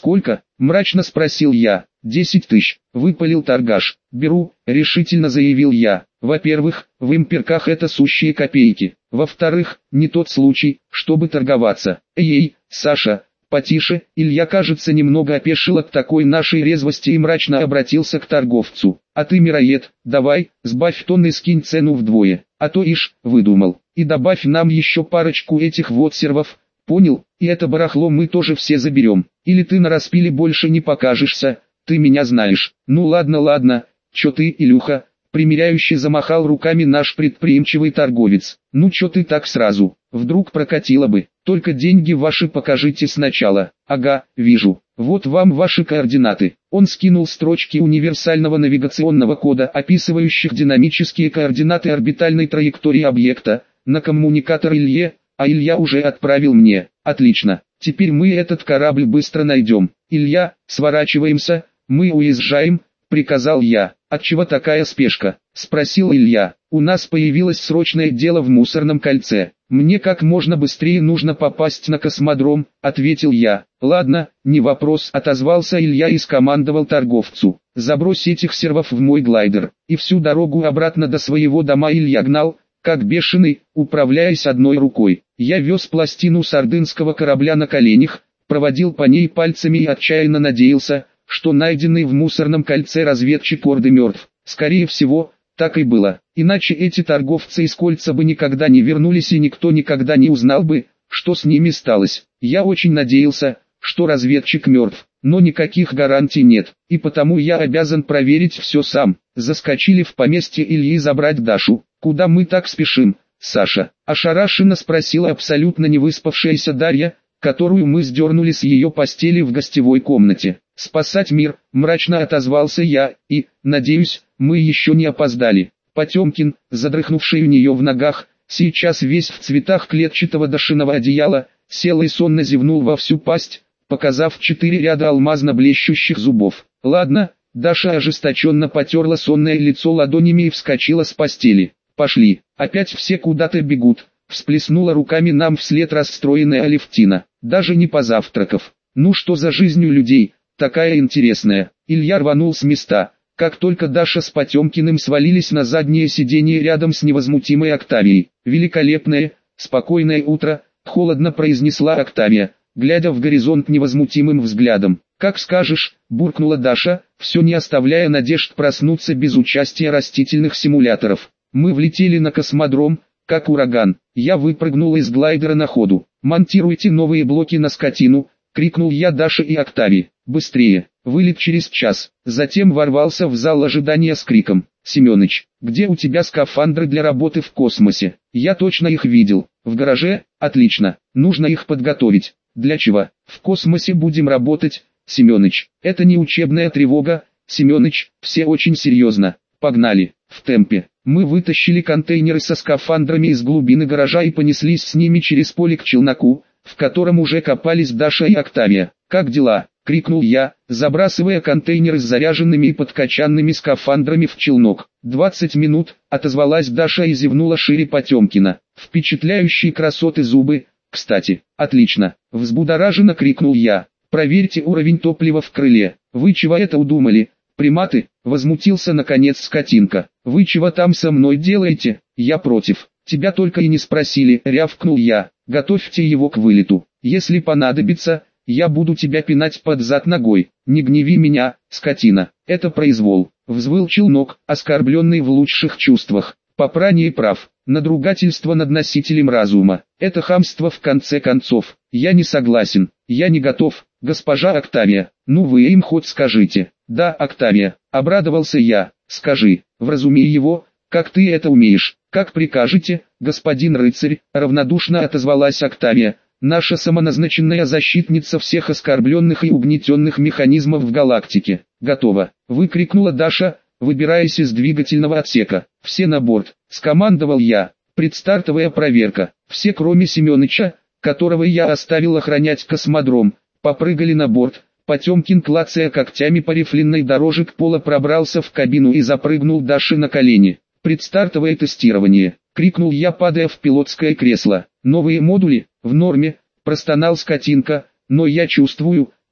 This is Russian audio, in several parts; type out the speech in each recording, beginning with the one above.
«Сколько?» – мрачно спросил я. 10 тысяч, выпалил торгаш. «Беру», – решительно заявил я. «Во-первых, в имперках это сущие копейки. Во-вторых, не тот случай, чтобы торговаться». «Эй, Саша, потише», Илья, кажется, немного опешил от такой нашей резвости и мрачно обратился к торговцу. «А ты, мироед, давай, сбавь тон и скинь цену вдвое, а то ишь, выдумал. И добавь нам еще парочку этих вот сервов, понял? И это барахло мы тоже все заберем. Или ты на распиле больше не покажешься, ты меня знаешь». «Ну ладно, ладно, чё ты, Илюха?» Примиряюще замахал руками наш предприимчивый торговец. «Ну чё ты так сразу? Вдруг прокатило бы. Только деньги ваши покажите сначала». «Ага, вижу. Вот вам ваши координаты». Он скинул строчки универсального навигационного кода, описывающих динамические координаты орбитальной траектории объекта, на коммуникатор Илье, а Илья уже отправил мне. «Отлично. Теперь мы этот корабль быстро найдем. Илья, сворачиваемся, мы уезжаем», — приказал я. «Отчего такая спешка?» — спросил Илья. «У нас появилось срочное дело в мусорном кольце. Мне как можно быстрее нужно попасть на космодром», — ответил я. «Ладно, не вопрос», — отозвался Илья и скомандовал торговцу. «Забрось этих сервов в мой глайдер». И всю дорогу обратно до своего дома Илья гнал, как бешеный, управляясь одной рукой. Я вез пластину сардынского корабля на коленях, проводил по ней пальцами и отчаянно надеялся, что найденный в мусорном кольце разведчик Орды мертв. Скорее всего, так и было. Иначе эти торговцы из кольца бы никогда не вернулись и никто никогда не узнал бы, что с ними сталось. Я очень надеялся, что разведчик мертв, но никаких гарантий нет, и потому я обязан проверить все сам. Заскочили в поместье Ильи забрать Дашу. «Куда мы так спешим, Саша?» – ошарашенно спросила абсолютно невыспавшаяся Дарья, которую мы сдернули с ее постели в гостевой комнате. «Спасать мир», – мрачно отозвался я, и, надеюсь, мы еще не опоздали. Потемкин, задрыхнувший у нее в ногах, сейчас весь в цветах клетчатого дашиного одеяла, сел и сонно зевнул во всю пасть, показав 4 ряда алмазно блещущих зубов. «Ладно», – Даша ожесточенно потерла сонное лицо ладонями и вскочила с постели. «Пошли, опять все куда-то бегут», – всплеснула руками нам вслед расстроенная Алевтина, даже не позавтракав. «Ну что за жизнь у людей, такая интересная». Илья рванул с места, как только Даша с Потемкиным свалились на заднее сиденье рядом с невозмутимой Октавией. «Великолепное, спокойное утро», – холодно произнесла Октавия, глядя в горизонт невозмутимым взглядом. «Как скажешь», – буркнула Даша, все не оставляя надежд проснуться без участия растительных симуляторов. Мы влетели на космодром, как ураган. Я выпрыгнул из глайдера на ходу. «Монтируйте новые блоки на скотину», — крикнул я Даше и Октаве. «Быстрее! Вылет через час». Затем ворвался в зал ожидания с криком: «Семёныч, где у тебя скафандры для работы в космосе? Я точно их видел. В гараже? Отлично. Нужно их подготовить». «Для чего? В космосе будем работать, Семёныч. Это не учебная тревога, Семёныч, все очень серьезно. Погнали, в темпе». Мы вытащили контейнеры со скафандрами из глубины гаража и понеслись с ними через поле к челноку, в котором уже копались Даша и Октавия. «Как дела?» — крикнул я, забрасывая контейнеры с заряженными и подкачанными скафандрами в челнок. 20 минут, — отозвалась Даша и зевнула шире Потемкина. «Впечатляющие красоты зубы, кстати». «Отлично!» — взбудораженно крикнул я. «Проверьте уровень топлива в крыле». «Вы чего это удумали, приматы?» — возмутился наконец скотинка. «Вы чего там со мной делаете? Я против. Тебя только и не спросили», — рявкнул я. «Готовьте его к вылету. Если понадобится, я буду тебя пинать под зад ногой. Не гневи меня, скотина. Это произвол», — взвыл челнок, оскорбленный в лучших чувствах. Попрание прав, надругательство над носителем разума. Это хамство в конце концов. Я не согласен, я не готов, госпожа Октавия. Ну вы им хоть скажите. «Да, Октавия», — обрадовался я. «Скажи, вразуми его, как ты это умеешь». «Как прикажете, господин рыцарь», — равнодушно отозвалась Октавия, наша самоназначенная защитница всех оскорбленных и угнетенных механизмов в галактике. «Готово», — выкрикнула Даша, выбираясь из двигательного отсека. «Все на борт», — скомандовал я. Предстартовая проверка. Все, кроме Семёныча, которого я оставил охранять космодром, попрыгали на борт. Потемкин, клацая когтями по рифленой дороже к пола, пробрался в кабину и запрыгнул Даше на колени. «Предстартовое тестирование», — крикнул я, падая в пилотское кресло. «Новые модули, в норме», — простонал скотинка, «но я чувствую,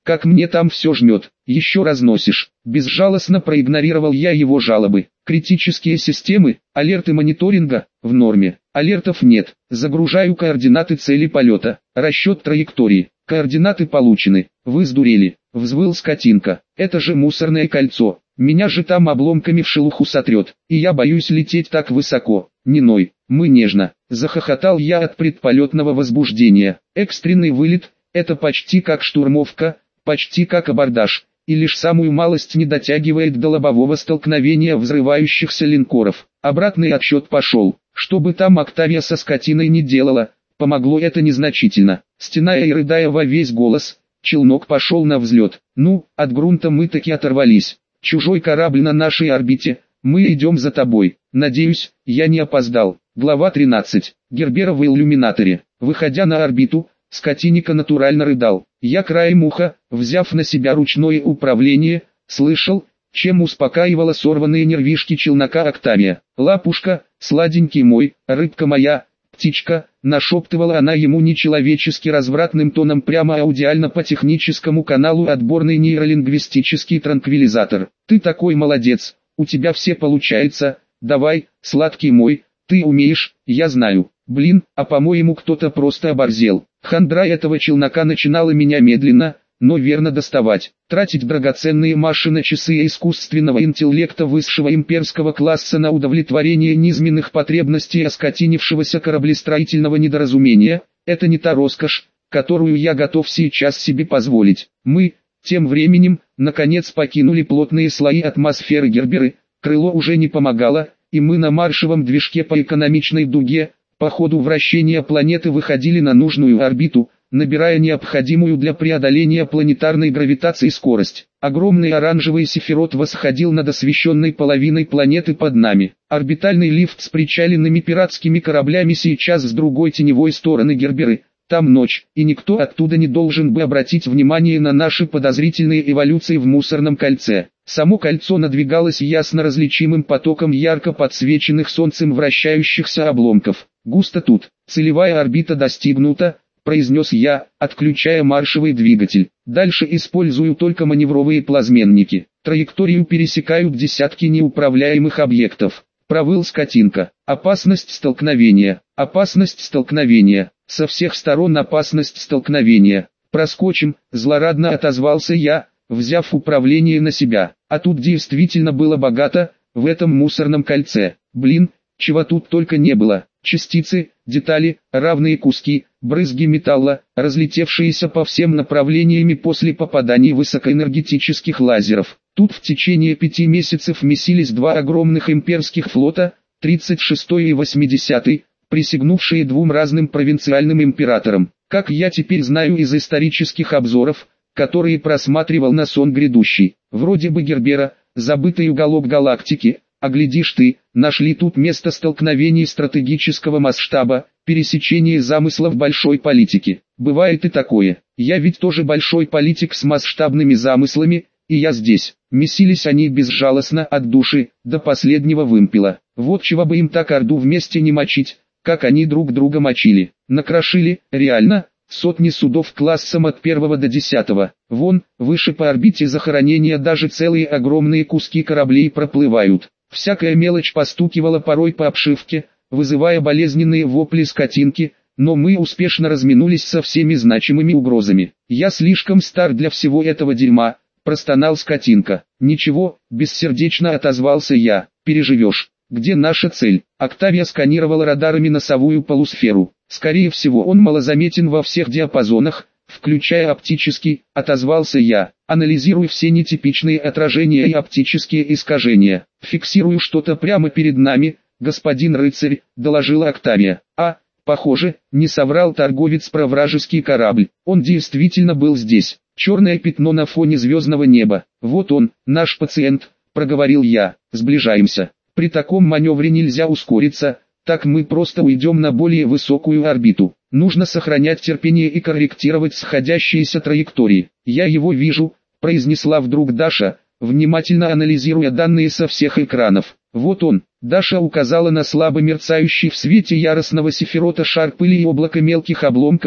как мне там все жмет, еще разносишь. Безжалостно проигнорировал я его жалобы. Критические системы, алерты мониторинга, в норме. Алертов нет. Загружаю координаты цели полета. Расчет траектории. Координаты получены. Вы сдурели. Взвыл скотинка. Это же мусорное кольцо. Меня же там обломками в шелуху сотрет. И я боюсь лететь так высоко. Не ной. Мы нежно. Захохотал я от предполетного возбуждения. Экстренный вылет. Это почти как штурмовка. Почти как абордаж. И лишь самую малость не дотягивает до лобового столкновения взрывающихся линкоров. Обратный отсчет пошел. Что бы там Октавия со скотиной не делала, помогло это незначительно. Стеная и рыдая во весь голос, челнок пошел на взлет. Ну, от грунта мы таки оторвались. Чужой корабль на нашей орбите, мы идем за тобой. Надеюсь, я не опоздал. Глава 13. Гербера в иллюминаторе. Выходя на орбиту, скотиника натурально рыдал. Я краем уха, взяв на себя ручное управление, слышал, чем успокаивала сорванные нервишки челнока Октавия. «Лапушка, сладенький мой, рыбка моя, птичка», нашептывала она ему нечеловечески развратным тоном прямо аудиально по техническому каналу отборный нейролингвистический транквилизатор. «Ты такой молодец, у тебя все получается, давай, сладкий мой, ты умеешь, я знаю. Блин, а по-моему кто-то просто оборзел». Хандра этого челнока начинала меня медленно, но верно доставать. Тратить драгоценные машины-часы искусственного интеллекта высшего имперского класса на удовлетворение низменных потребностей оскотинившегося кораблестроительного недоразумения – это не та роскошь, которую я готов сейчас себе позволить. Мы, тем временем, наконец покинули плотные слои атмосферы Герберы, крыло уже не помогало, и мы на маршевом движке по экономичной дуге, по ходу вращения планеты выходили на нужную орбиту, набирая необходимую для преодоления планетарной гравитации скорость. Огромный оранжевый сефирот восходил над освещенной половиной планеты под нами. Орбитальный лифт с причаленными пиратскими кораблями сейчас с другой теневой стороны Герберы. Там ночь, и никто оттуда не должен бы обратить внимание на наши подозрительные эволюции в мусорном кольце. Само кольцо надвигалось ясно различимым потоком ярко подсвеченных солнцем вращающихся обломков. «Густо тут, целевая орбита достигнута», — произнес я, отключая маршевый двигатель. «Дальше использую только маневровые плазменники. Траекторию пересекают десятки неуправляемых объектов». Провыл скотинка. «Опасность столкновения. Опасность столкновения. Со всех сторон опасность столкновения. Проскочим», — злорадно отозвался я, взяв управление на себя. А тут действительно было богато, в этом мусорном кольце. Блин, чего тут только не было. Частицы, детали, равные куски, брызги металла, разлетевшиеся по всем направлениям после попаданий высокоэнергетических лазеров. Тут в течение 5 месяцев месились два огромных имперских флота, 36-й и 80-й, присягнувшие двум разным провинциальным императорам. Как я теперь знаю из исторических обзоров, которые просматривал на сон грядущий. Вроде бы Гербера, забытый уголок галактики, а глядишь ты, нашли тут место столкновений стратегического масштаба, пересечение замыслов большой политики. Бывает и такое. Я ведь тоже большой политик с масштабными замыслами, и я здесь. Месились они безжалостно от души, до последнего вымпела. Вот чего бы им так орду вместе не мочить, как они друг друга мочили. Накрошили, реально, сотни судов классом от 1 до 10. Вон, выше по орбите захоронения даже целые огромные куски кораблей проплывают. Всякая мелочь постукивала порой по обшивке, вызывая болезненные вопли скотинки, но мы успешно разминулись со всеми значимыми угрозами. «Я слишком стар для всего этого дерьма», — простонал скотинка. «Ничего», — бессердечно отозвался я, — «переживешь». «Где наша цель?» Октавия сканировала радарами носовую полусферу. «Скорее всего он малозаметен во всех диапазонах, включая оптический», — отозвался я. «Анализируй все нетипичные отражения и оптические искажения. Фиксирую что-то прямо перед нами, господин рыцарь», — доложила Октавия. Похоже, не соврал торговец про вражеский корабль. Он действительно был здесь. Черное пятно на фоне звездного неба. «Вот он, наш пациент», — проговорил я. «Сближаемся. При таком маневре нельзя ускориться, так мы просто уйдем на более высокую орбиту. Нужно сохранять терпение и корректировать сходящиеся траектории». «Я его вижу», — произнесла вдруг Даша, внимательно анализируя данные со всех экранов. «Вот он». Даша указала на слабо мерцающий в свете яростного сефирота шар пыли и облако мелких обломков,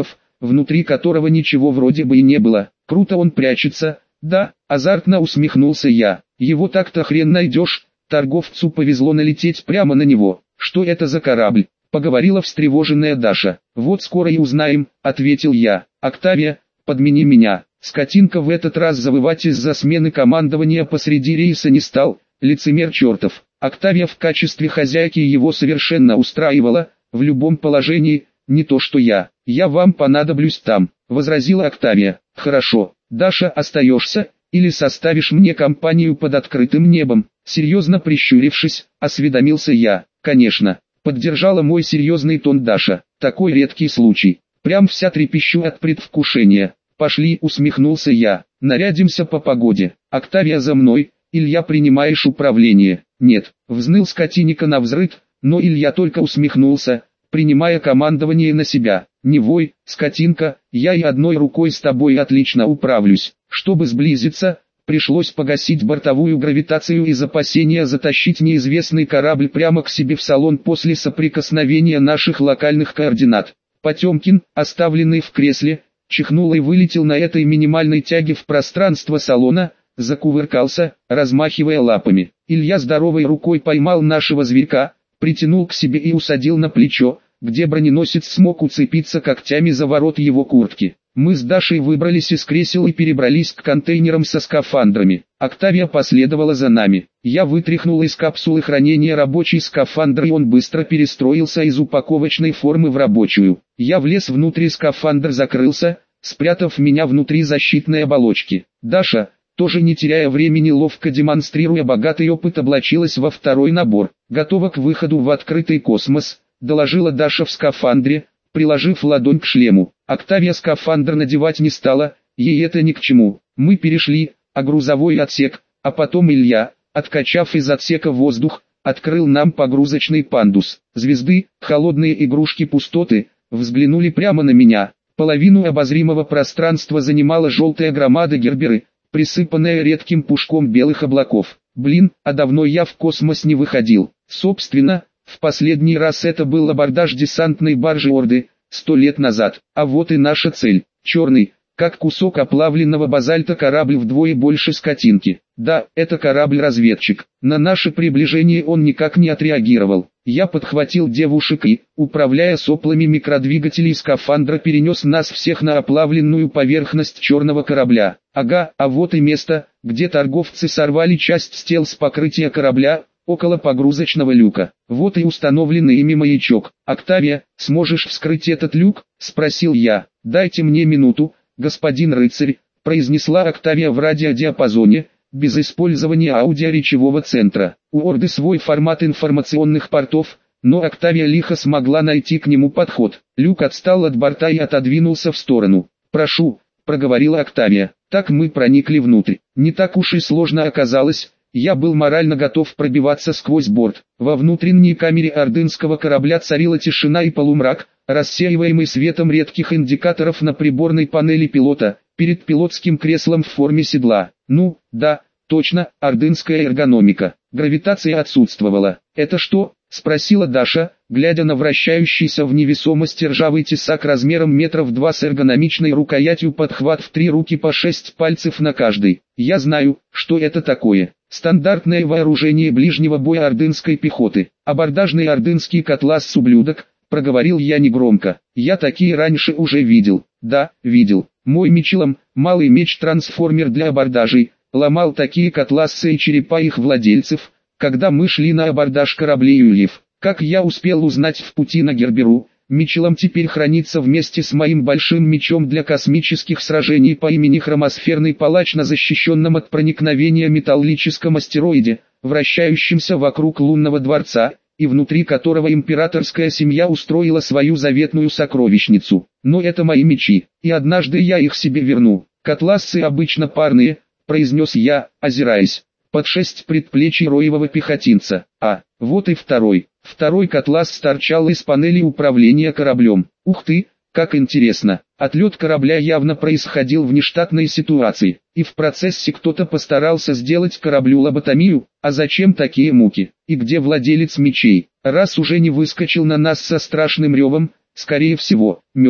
внутри которого ничего вроде бы и не было. Круто он прячется, да, азартно усмехнулся я. Его так-то хрен найдешь, торговцу повезло налететь прямо на него. Что это за корабль? Поговорила встревоженная Даша. Вот скоро и узнаем, ответил я. Октавия, подмени меня. Скотинка в этот раз завывать из-за смены командования посреди рейса не стал, лицемер чертов. Октавия в качестве хозяйки его совершенно устраивала, в любом положении, не то что я. Я вам понадоблюсь там, возразила Октавия. Хорошо, Даша, остаешься, или составишь мне компанию под открытым небом? Серьезно прищурившись, осведомился я. Конечно, поддержала мой серьезный тон Даша. Такой редкий случай. Прям вся трепещу от предвкушения. Пошли, усмехнулся я. Нарядимся по погоде. Октавия за мной. Илья, принимаешь управление? Нет, взныл скотиника навзрыд, но Илья только усмехнулся, принимая командование на себя. Не вой, скотинка, я и одной рукой с тобой отлично управлюсь. Чтобы сблизиться, пришлось погасить бортовую гравитацию из опасения затащить неизвестный корабль прямо к себе в салон после соприкосновения наших локальных координат. Потемкин, оставленный в кресле, чихнул и вылетел на этой минимальной тяге в пространство салона, закувыркался, размахивая лапами. Илья здоровой рукой поймал нашего зверька, притянул к себе и усадил на плечо, где броненосец смог уцепиться когтями за ворот его куртки. Мы с Дашей выбрались из кресел и перебрались к контейнерам со скафандрами. Октавия последовала за нами. Я вытряхнул из капсулы хранения рабочий скафандр, и он быстро перестроился из упаковочной формы в рабочую. Я влез внутрь, скафандр закрылся, спрятав меня внутри защитной оболочки. Даша, тоже не теряя времени, ловко демонстрируя богатый опыт, облачилась во второй набор. Готова к выходу в открытый космос, доложила Даша в скафандре, приложив ладонь к шлему. Октавия скафандр надевать не стала, ей это ни к чему. Мы перешли, грузовой отсек, а потом Илья, откачав из отсека воздух, открыл нам погрузочный пандус. Звезды, холодные игрушки пустоты, взглянули прямо на меня. Половину обозримого пространства занимала желтая громада Герберы, присыпанная редким пушком белых облаков. Блин, а давно я в космос не выходил. Собственно, в последний раз это был абордаж десантной баржи Орды, 100 лет назад. А вот и наша цель. Черный, как кусок оплавленного базальта корабль вдвое больше скотинки. Да, это корабль-разведчик. На наше приближение он никак не отреагировал. Я подхватил девушек и, управляя соплами микродвигателей скафандра, перенес нас всех на оплавленную поверхность черного корабля. Ага, а вот и место, где торговцы сорвали часть с тел с покрытия корабля, около погрузочного люка. Вот и установленный ими маячок. «Октавия, сможешь вскрыть этот люк?» – спросил я. «Дайте мне минуту, господин рыцарь», – произнесла Октавия в радиодиапазоне, без использования аудиоречевого центра. У Орды свой формат информационных портов, но Октавия лихо смогла найти к нему подход. Люк отстал от борта и отодвинулся в сторону. «Прошу», – проговорила Октавия. Так мы проникли внутрь. Не так уж и сложно оказалось. Я был морально готов пробиваться сквозь борт. Во внутренней камере ордынского корабля царила тишина и полумрак, рассеиваемый светом редких индикаторов на приборной панели пилота, перед пилотским креслом в форме седла. Ну, да, точно, ордынская эргономика. Гравитация отсутствовала. «Это что?» – спросила Даша, глядя на вращающийся в невесомости ржавый тесак размером метров 2 с эргономичной рукоятью подхват в 3 руки по 6 пальцев на каждой. «Я знаю, что это такое. Стандартное вооружение ближнего боя ордынской пехоты. Абордажный ордынский котлас ублюдок», – проговорил я негромко. «Я такие раньше уже видел». «Да, видел. Мой Мичелом, малый меч-трансформер для абордажей, ломал такие котласы и черепа их владельцев, когда мы шли на абордаж кораблей Юльев. Как я успел узнать в пути на Герберу, Мичелом теперь хранится вместе с моим большим мечом для космических сражений по имени Хромосферный Палач на защищенном от проникновения металлическом астероиде, вращающемся вокруг лунного дворца, и внутри которого императорская семья устроила свою заветную сокровищницу. Но это мои мечи, и однажды я их себе верну. Котласы обычно парные, произнес я, озираясь. Под 6 предплечий роевого пехотинца. А, вот и второй. Второй котлас торчал из панели управления кораблем. Ух ты, как интересно. Отлет корабля явно происходил в нештатной ситуации, и в процессе кто-то постарался сделать кораблю лоботомию. А зачем такие муки? И где владелец мечей? Раз уже не выскочил на нас со страшным ревом, скорее всего, мертв.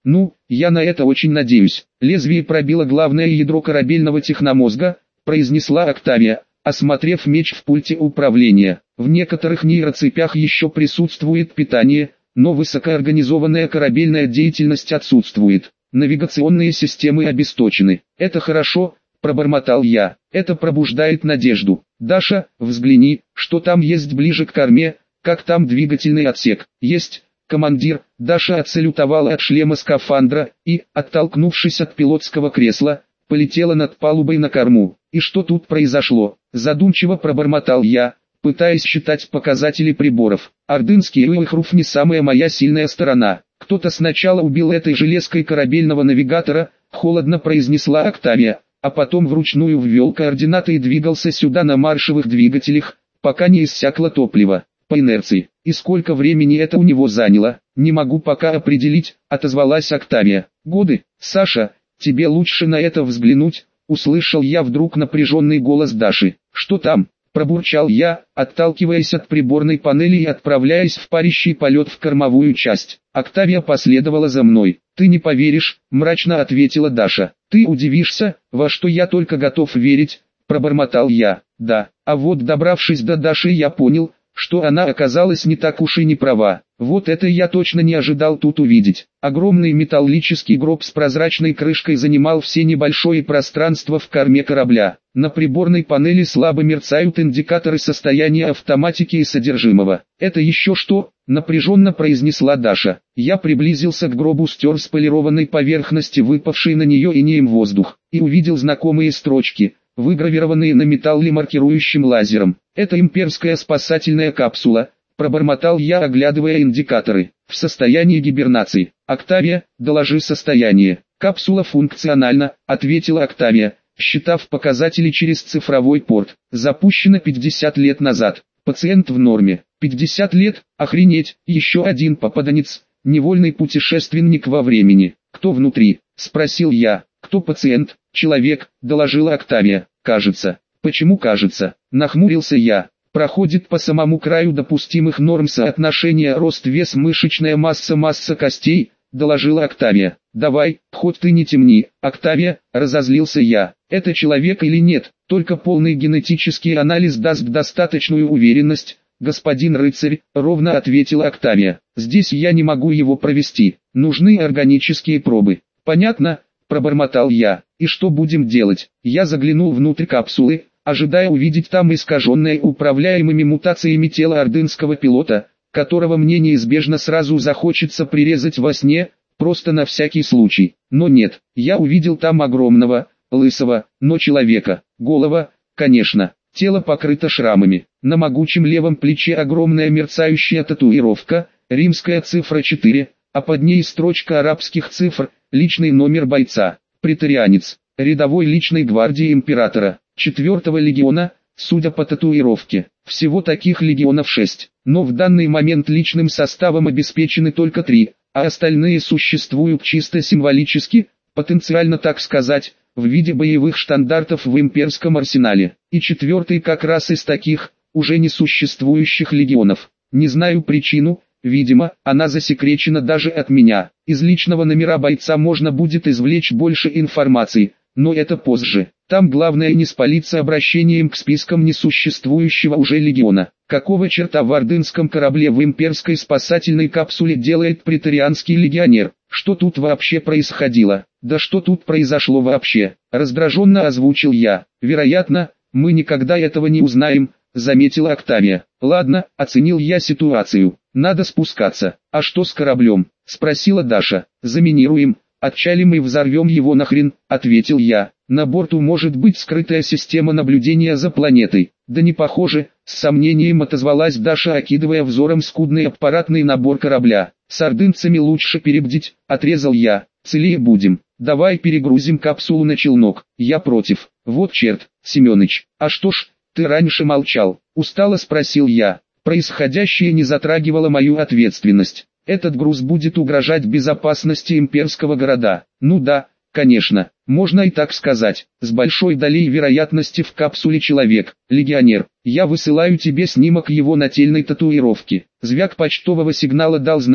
Ну, я на это очень надеюсь. Лезвие пробило главное ядро корабельного техномозга, произнесла Октавия, осмотрев меч в пульте управления. В некоторых нейроцепях еще присутствует питание, но высокоорганизованная корабельная деятельность отсутствует. Навигационные системы обесточены. Это хорошо, пробормотал я. Это пробуждает надежду. Даша, взгляни, что там есть ближе к корме, как там двигательный отсек. Есть, командир. Даша отсалютовала от шлема скафандра и, оттолкнувшись от пилотского кресла, полетела над палубой на корму. И что тут произошло? Задумчиво пробормотал я, пытаясь считать показатели приборов. Ордынский Уэлхруф не самая моя сильная сторона. Кто-то сначала убил этой железкой корабельного навигатора, холодно произнесла Октавия, а потом вручную ввел координаты и двигался сюда на маршевых двигателях, пока не иссякло топливо. По инерции. И сколько времени это у него заняло, не могу пока определить, отозвалась Октавия. Годы, Саша, тебе лучше на это взглянуть, услышал я вдруг напряженный голос Даши. Что там? Пробурчал я, отталкиваясь от приборной панели и отправляясь в парящий полет в кормовую часть. Октавия последовала за мной. «Ты не поверишь», — мрачно ответила Даша. «Ты удивишься, во что я только готов верить», — пробормотал я. «Да, а вот добравшись до Даши, я понял, что она оказалась не так уж и не права. Вот это я точно не ожидал тут увидеть. Огромный металлический гроб с прозрачной крышкой занимал все небольшое пространство в корме корабля. На приборной панели слабо мерцают индикаторы состояния автоматики и содержимого. «Это еще что?» – напряженно произнесла Даша. Я приблизился к гробу, стер с полированной поверхности выпавший на нее инеем воздух, и увидел знакомые строчки, выгравированные на металле маркирующим лазером. «Это имперская спасательная капсула», – пробормотал я, оглядывая индикаторы. «В состоянии гибернации. Октавия, доложи состояние». «Капсула функциональна», – ответила Октавия, считав показатели через цифровой порт. «Запущена 50 лет назад. Пациент в норме. 50 лет, охренеть, еще один попаданец, невольный путешественник во времени. Кто внутри?» – спросил я. «Кто пациент?» «Человек», – доложила Октавия. «Кажется». «Почему кажется?» – нахмурился я. «Проходит по самому краю допустимых норм соотношения рост-вес мышечная масса костей», – доложила Октавия. «Давай, хоть ты не темни, Октавия», – разозлился я. «Это человек или нет? Только полный генетический анализ даст достаточную уверенность». «Господин рыцарь», – ровно ответила Октавия. «Здесь я не могу его провести. Нужны органические пробы». «Понятно», – пробормотал я. «И что будем делать?» Я заглянул внутрь капсулы, ожидая увидеть там искаженное управляемыми мутациями тело ордынского пилота, которого мне неизбежно сразу захочется прирезать во сне, просто на всякий случай. Но нет, я увидел там огромного, лысого, но человека. Голова, конечно, тело покрыто шрамами. На могучем левом плече огромная мерцающая татуировка, римская цифра 4, а под ней строчка арабских цифр, личный номер бойца, претарианец, рядовой личной гвардии императора, 4-го легиона, судя по татуировке. Всего таких легионов 6, но в данный момент личным составом обеспечены только 3, а остальные существуют чисто символически, потенциально так сказать, в виде боевых штандартов в имперском арсенале. И 4-й как раз из таких, уже не существующих легионов. Не знаю причину, видимо, она засекречена даже от меня. Из личного номера бойца можно будет извлечь больше информации, но это позже. Там главное не спалиться обращением к спискам несуществующего уже легиона. Какого черта в ордынском корабле в имперской спасательной капсуле делает претарианский легионер? Что тут вообще происходило? Да что тут произошло вообще? Раздраженно озвучил я. Вероятно, мы никогда этого не узнаем, заметила Октавия. Ладно, оценил я ситуацию. Надо спускаться. А что с кораблем? Спросила Даша. Заминируем. «Отчалим и взорвем его нахрен», — ответил я. «На борту может быть скрытая система наблюдения за планетой». «Да не похоже», — с сомнением отозвалась Даша, окидывая взором скудный аппаратный набор корабля. «С ордынцами лучше перебдить», — отрезал я. «Целее будем. Давай перегрузим капсулу на челнок». «Я против». «Вот черт, Семёныч, а что ж, ты раньше молчал?» — устало спросил я. Происходящее не затрагивало мою ответственность. Этот груз будет угрожать безопасности имперского города. Ну да, конечно, можно и так сказать. С большой долей вероятности в капсуле человек, легионер. Я высылаю тебе снимок его нательной татуировки. Звяк почтового сигнала дал знать,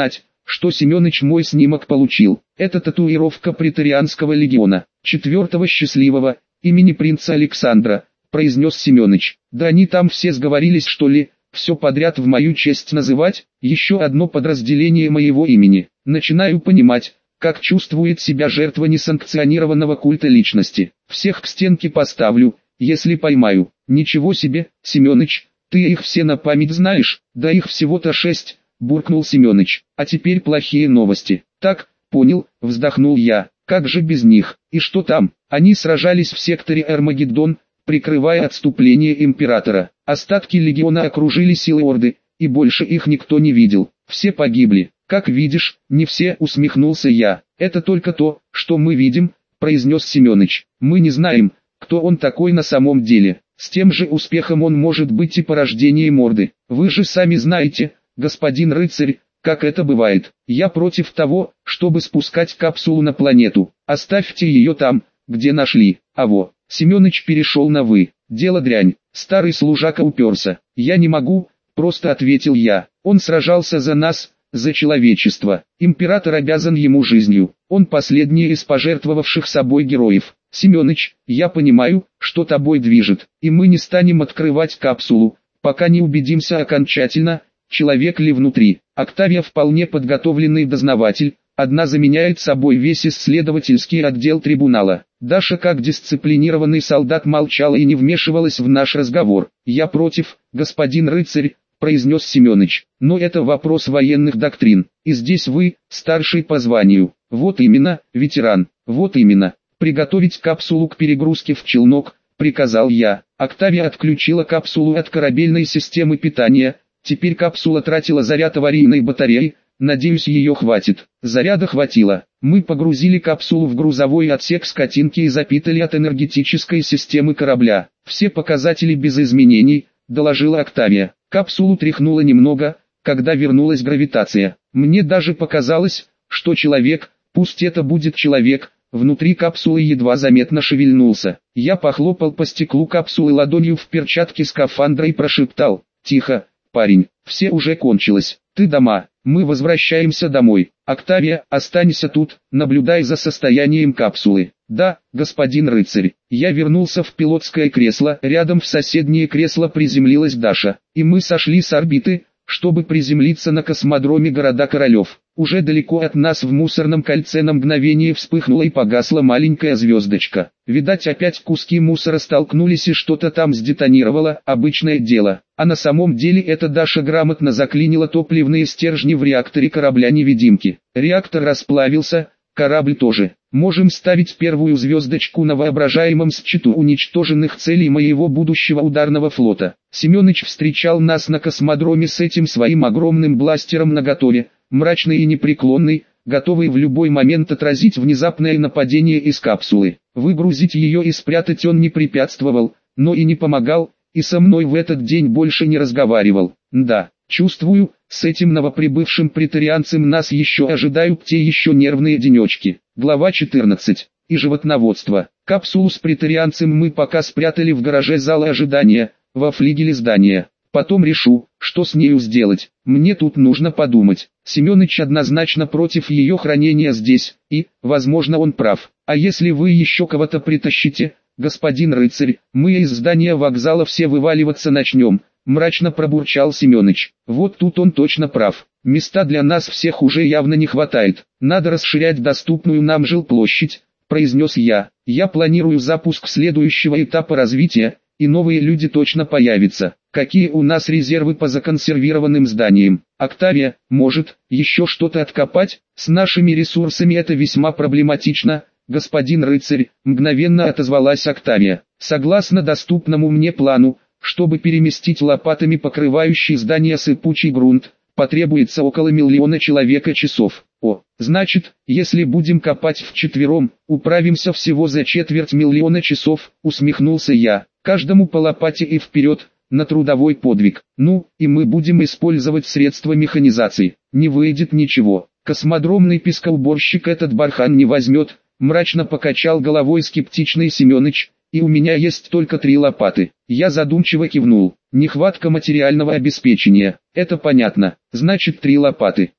что Семёныч мой снимок получил. Это татуировка претарианского легиона, 4-го счастливого, имени принца Александра, произнес Семёныч. Да они там все сговорились, что ли, все подряд в мою честь называть, еще одно подразделение моего имени. Начинаю понимать, как чувствует себя жертва несанкционированного культа личности. Всех к стенке поставлю, если поймаю. Ничего себе, Семёныч, ты их все на память знаешь? Да их всего-то 6, буркнул Семёныч. А теперь плохие новости. Так, понял, вздохнул я. Как же без них? И что там? Они сражались в секторе Армагеддон, прикрывая отступление императора. Остатки легиона окружили силы Орды, и больше их никто не видел. Все погибли. Как видишь, не все, усмехнулся я. Это только то, что мы видим, произнес Семёныч. Мы не знаем, кто он такой на самом деле. С тем же успехом он может быть и порождением Орды. Вы же сами знаете, господин рыцарь, как это бывает. Я против того, чтобы спускать капсулу на планету. Оставьте ее там, где нашли. Аво. Семёныч перешел на «вы». Дело дрянь. Старый служака уперся. Я не могу, просто ответил я. Он сражался за нас, за человечество. Император обязан ему жизнью. Он последний из пожертвовавших собой героев. Семёныч, я понимаю, что тобой движет, и мы не станем открывать капсулу, пока не убедимся окончательно, человек ли внутри. Октавия вполне подготовленный дознаватель, одна заменяет собой весь исследовательский отдел трибунала. Даша как дисциплинированный солдат молчала и не вмешивалась в наш разговор. «Я против, господин рыцарь», произнес Семёныч, «но это вопрос военных доктрин, и здесь вы, старший по званию». «Вот именно, ветеран, вот именно. Приготовить капсулу к перегрузке в челнок», приказал я. Октавия отключила капсулу от корабельной системы питания, теперь капсула тратила заряд аварийной батареи, надеюсь ее хватит. Заряда хватило. Мы погрузили капсулу в грузовой отсек скотинки и запитали от энергетической системы корабля. Все показатели без изменений, доложила Октавия. Капсулу тряхнуло немного, когда вернулась гравитация. Мне даже показалось, что человек, пусть это будет человек, внутри капсулы едва заметно шевельнулся. Я похлопал по стеклу капсулы ладонью в перчатке скафандра и прошептал: «Тихо, парень, все уже кончилось. Ты дома, мы возвращаемся домой. Октавия, останься тут, наблюдай за состоянием капсулы». «Да, господин рыцарь». Я вернулся в пилотское кресло, рядом в соседнее кресло приземлилась Даша, и мы сошли с орбиты, чтобы приземлиться на космодроме города Королев. Уже далеко от нас в мусорном кольце на мгновение вспыхнула и погасла маленькая звездочка. Видать, опять куски мусора столкнулись и что-то там сдетонировало, обычное дело. А на самом деле это Даша грамотно заклинила топливные стержни в реакторе корабля-невидимки. Реактор расплавился, корабль тоже. Можем ставить первую звездочку на воображаемом счету уничтоженных целей моего будущего ударного флота. Семёныч встречал нас на космодроме с этим своим огромным бластером наготове, мрачный и непреклонный, готовый в любой момент отразить внезапное нападение из капсулы. Выгрузить ее и спрятать он не препятствовал, но и не помогал, и со мной в этот день больше не разговаривал. Да, чувствую, с этим новоприбывшим претарианцем нас еще ожидают те еще нервные денечки. Глава 14. И животноводство. Капсулу с претарианцем мы пока спрятали в гараже зала ожидания, во флигеле здания. Потом решу, что с нею сделать. Мне тут нужно подумать. Семёныч однозначно против ее хранения здесь, и, возможно, он прав. А если вы еще кого-то притащите, господин рыцарь, мы из здания вокзала все вываливаться начнем, мрачно пробурчал Семёныч. Вот тут он точно прав. Места для нас всех уже явно не хватает. Надо расширять доступную нам жилплощадь, произнес я. Я планирую запуск следующего этапа развития, и новые люди точно появятся. Какие у нас резервы по законсервированным зданиям? Октавия, может, еще что-то откопать? С нашими ресурсами это весьма проблематично, господин рыцарь, мгновенно отозвалась Октавия. Согласно доступному мне плану, чтобы переместить лопатами покрывающий здание сыпучий грунт, потребуется около 1 миллиона человека-часов. О, значит, если будем копать вчетвером, управимся всего за 250 000 часов, усмехнулся я. Каждому по лопате и вперед, на трудовой подвиг. Ну, и мы будем использовать средства механизации. Не выйдет ничего. Космодромный пескоуборщик этот бархан не возьмет, мрачно покачал головой скептичный Семёныч. И у меня есть только 3 лопаты. Я задумчиво кивнул. Нехватка материального обеспечения. Это понятно. Значит 3 лопаты.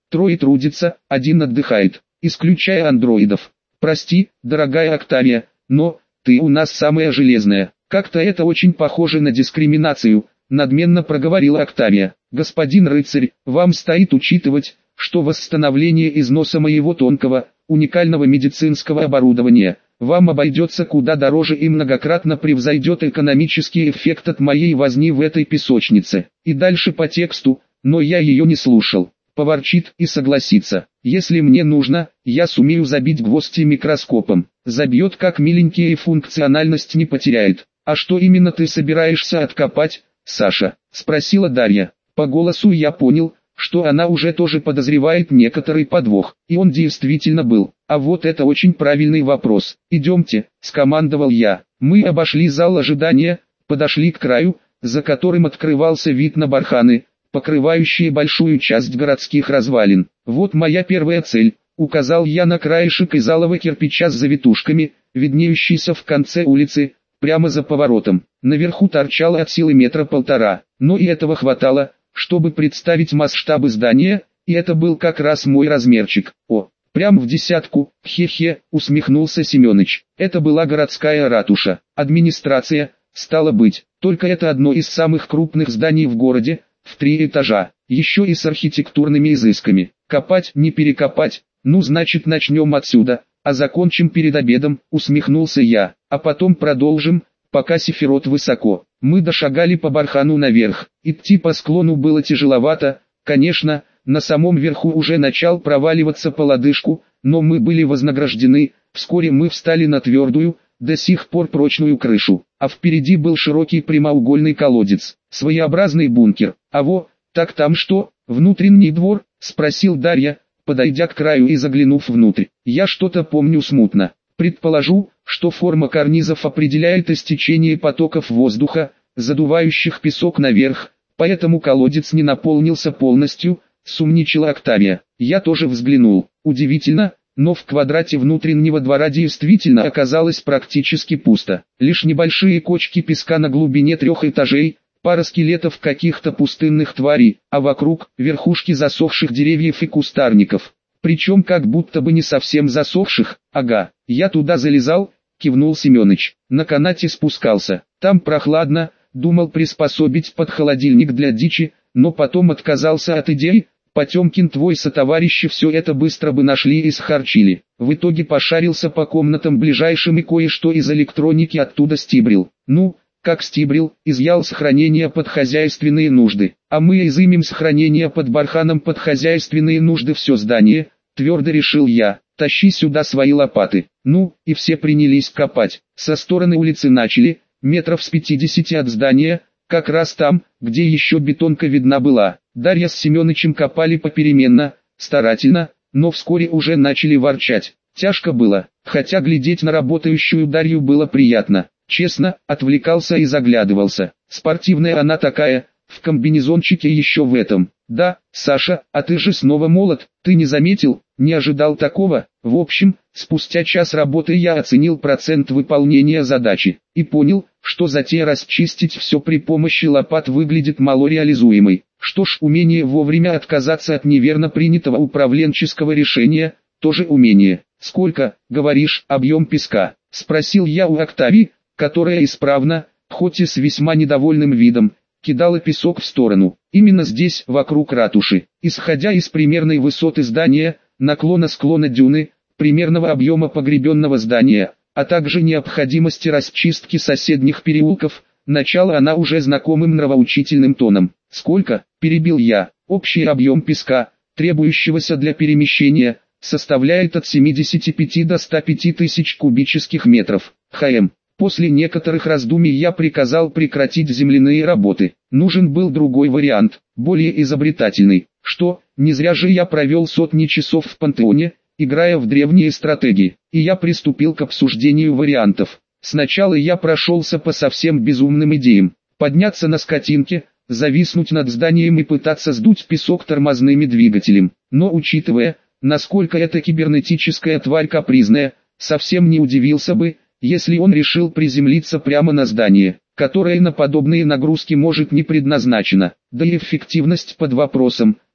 3 трудятся, 1 отдыхает, исключая андроидов. Прости, дорогая Октавия, но ты у нас самая железная. Как-то это очень похоже на дискриминацию, надменно проговорила Октавия. Господин рыцарь, вам стоит учитывать, что восстановление износа моего тонкого, уникального медицинского оборудования вам обойдется куда дороже и многократно превзойдет экономический эффект от моей возни в этой песочнице. И дальше по тексту, но я ее не слушал. Поворчит и согласится. Если мне нужно, я сумею забить гвозди микроскопом. Забьет как миленький и функциональность не потеряет. А что именно ты собираешься откопать, Саша? Спросила Дарья. По голосу я понял, что она уже тоже подозревает некоторый подвох. И он действительно был. А вот это очень правильный вопрос. Идемте, скомандовал я. Мы обошли зал ожидания, подошли к краю, за которым открывался вид на барханы, покрывающие большую часть городских развалин. Вот моя первая цель, указал я на краешек из алого кирпича с завитушками, виднеющийся в конце улицы, прямо за поворотом. Наверху торчало от силы 1,5 метра, но и этого хватало, чтобы представить масштабы здания, и это был как раз мой размерчик. О, прям в десятку, хе-хе, усмехнулся Семёныч. Это была городская ратуша, администрация, стало быть, только это одно из самых крупных зданий в городе, в 3 этажа, еще и с архитектурными изысками. Копать не перекопать, ну значит начнем отсюда, а закончим перед обедом, усмехнулся я, а потом продолжим, пока Сефирот высоко. Мы дошагали по бархану наверх, идти по склону было тяжеловато, конечно, на самом верху уже начал проваливаться по лодыжку, но мы были вознаграждены, вскоре мы встали на твердую, до сих пор прочную крышу, а впереди был широкий прямоугольный колодец, своеобразный бункер. А во, так там что, внутренний двор, спросил Дарья, подойдя к краю и заглянув внутрь. Я что-то помню смутно. Предположу, что форма карнизов определяет истечение потоков воздуха, задувающих песок наверх, поэтому колодец не наполнился полностью, сумничала Октавия. Я тоже взглянул. Удивительно, но в квадрате внутреннего двора действительно оказалось практически пусто. Лишь небольшие кочки песка на глубине 3 этажей, пара скелетов каких-то пустынных тварей, а вокруг верхушки засохших деревьев и кустарников. Причем как будто бы не совсем засохших. Ага, я туда залезал, кивнул Семёныч. На канате спускался. Там прохладно, думал приспособить под холодильник для дичи, но потом отказался от идеи. Потемкин твой сотоварищи все это быстро бы нашли и схарчили. В итоге пошарился по комнатам ближайшим и кое-что из электроники оттуда стибрил. Ну, как стибрил, изъял с хранения под хозяйственные нужды. А мы изымем с хранения под барханом под хозяйственные нужды все здание, твердо решил я. Тащи сюда свои лопаты. Ну, и все принялись копать. Со стороны улицы начали, метров с 50 от здания, как раз там, где еще бетонка видна была. Дарья с Семёнычем копали попеременно, старательно, но вскоре уже начали ворчать. Тяжко было, хотя глядеть на работающую Дарью было приятно. Честно, отвлекался и заглядывался. Спортивная она такая, в комбинезончике еще в этом. Да, Саша, а ты же снова молод, ты не заметил, не ожидал такого. В общем, спустя час работы я оценил процент выполнения задачи и понял, что затея расчистить все при помощи лопат выглядит малореализуемой. Что ж, умение вовремя отказаться от неверно принятого управленческого решения, тоже умение. Сколько, говоришь, объем песка? Спросил я у Октавии, которая исправно, хоть и с весьма недовольным видом, кидала песок в сторону. Именно здесь, вокруг ратуши, исходя из примерной высоты здания, наклона склона дюны, примерного объема погребенного здания, а также необходимости расчистки соседних переулков, начала она уже знакомым нравоучительным тоном. «Сколько?» – перебил я. «Общий объем песка, требующегося для перемещения, составляет от 75 до 105 тысяч кубических метров. ХМ». После некоторых раздумий я приказал прекратить земляные работы. Нужен был другой вариант, более изобретательный. Что, не зря же я провел сотни часов в пантеоне, играя в древние стратегии, и я приступил к обсуждению вариантов. Сначала я прошелся по совсем безумным идеям. Подняться на скотинке, зависнуть над зданием и пытаться сдуть песок тормозными двигателем. Но учитывая, насколько эта кибернетическая тварь капризная, совсем не удивился бы, если он решил приземлиться прямо на здание, которое на подобные нагрузки может не предназначено. Да и эффективность под вопросом,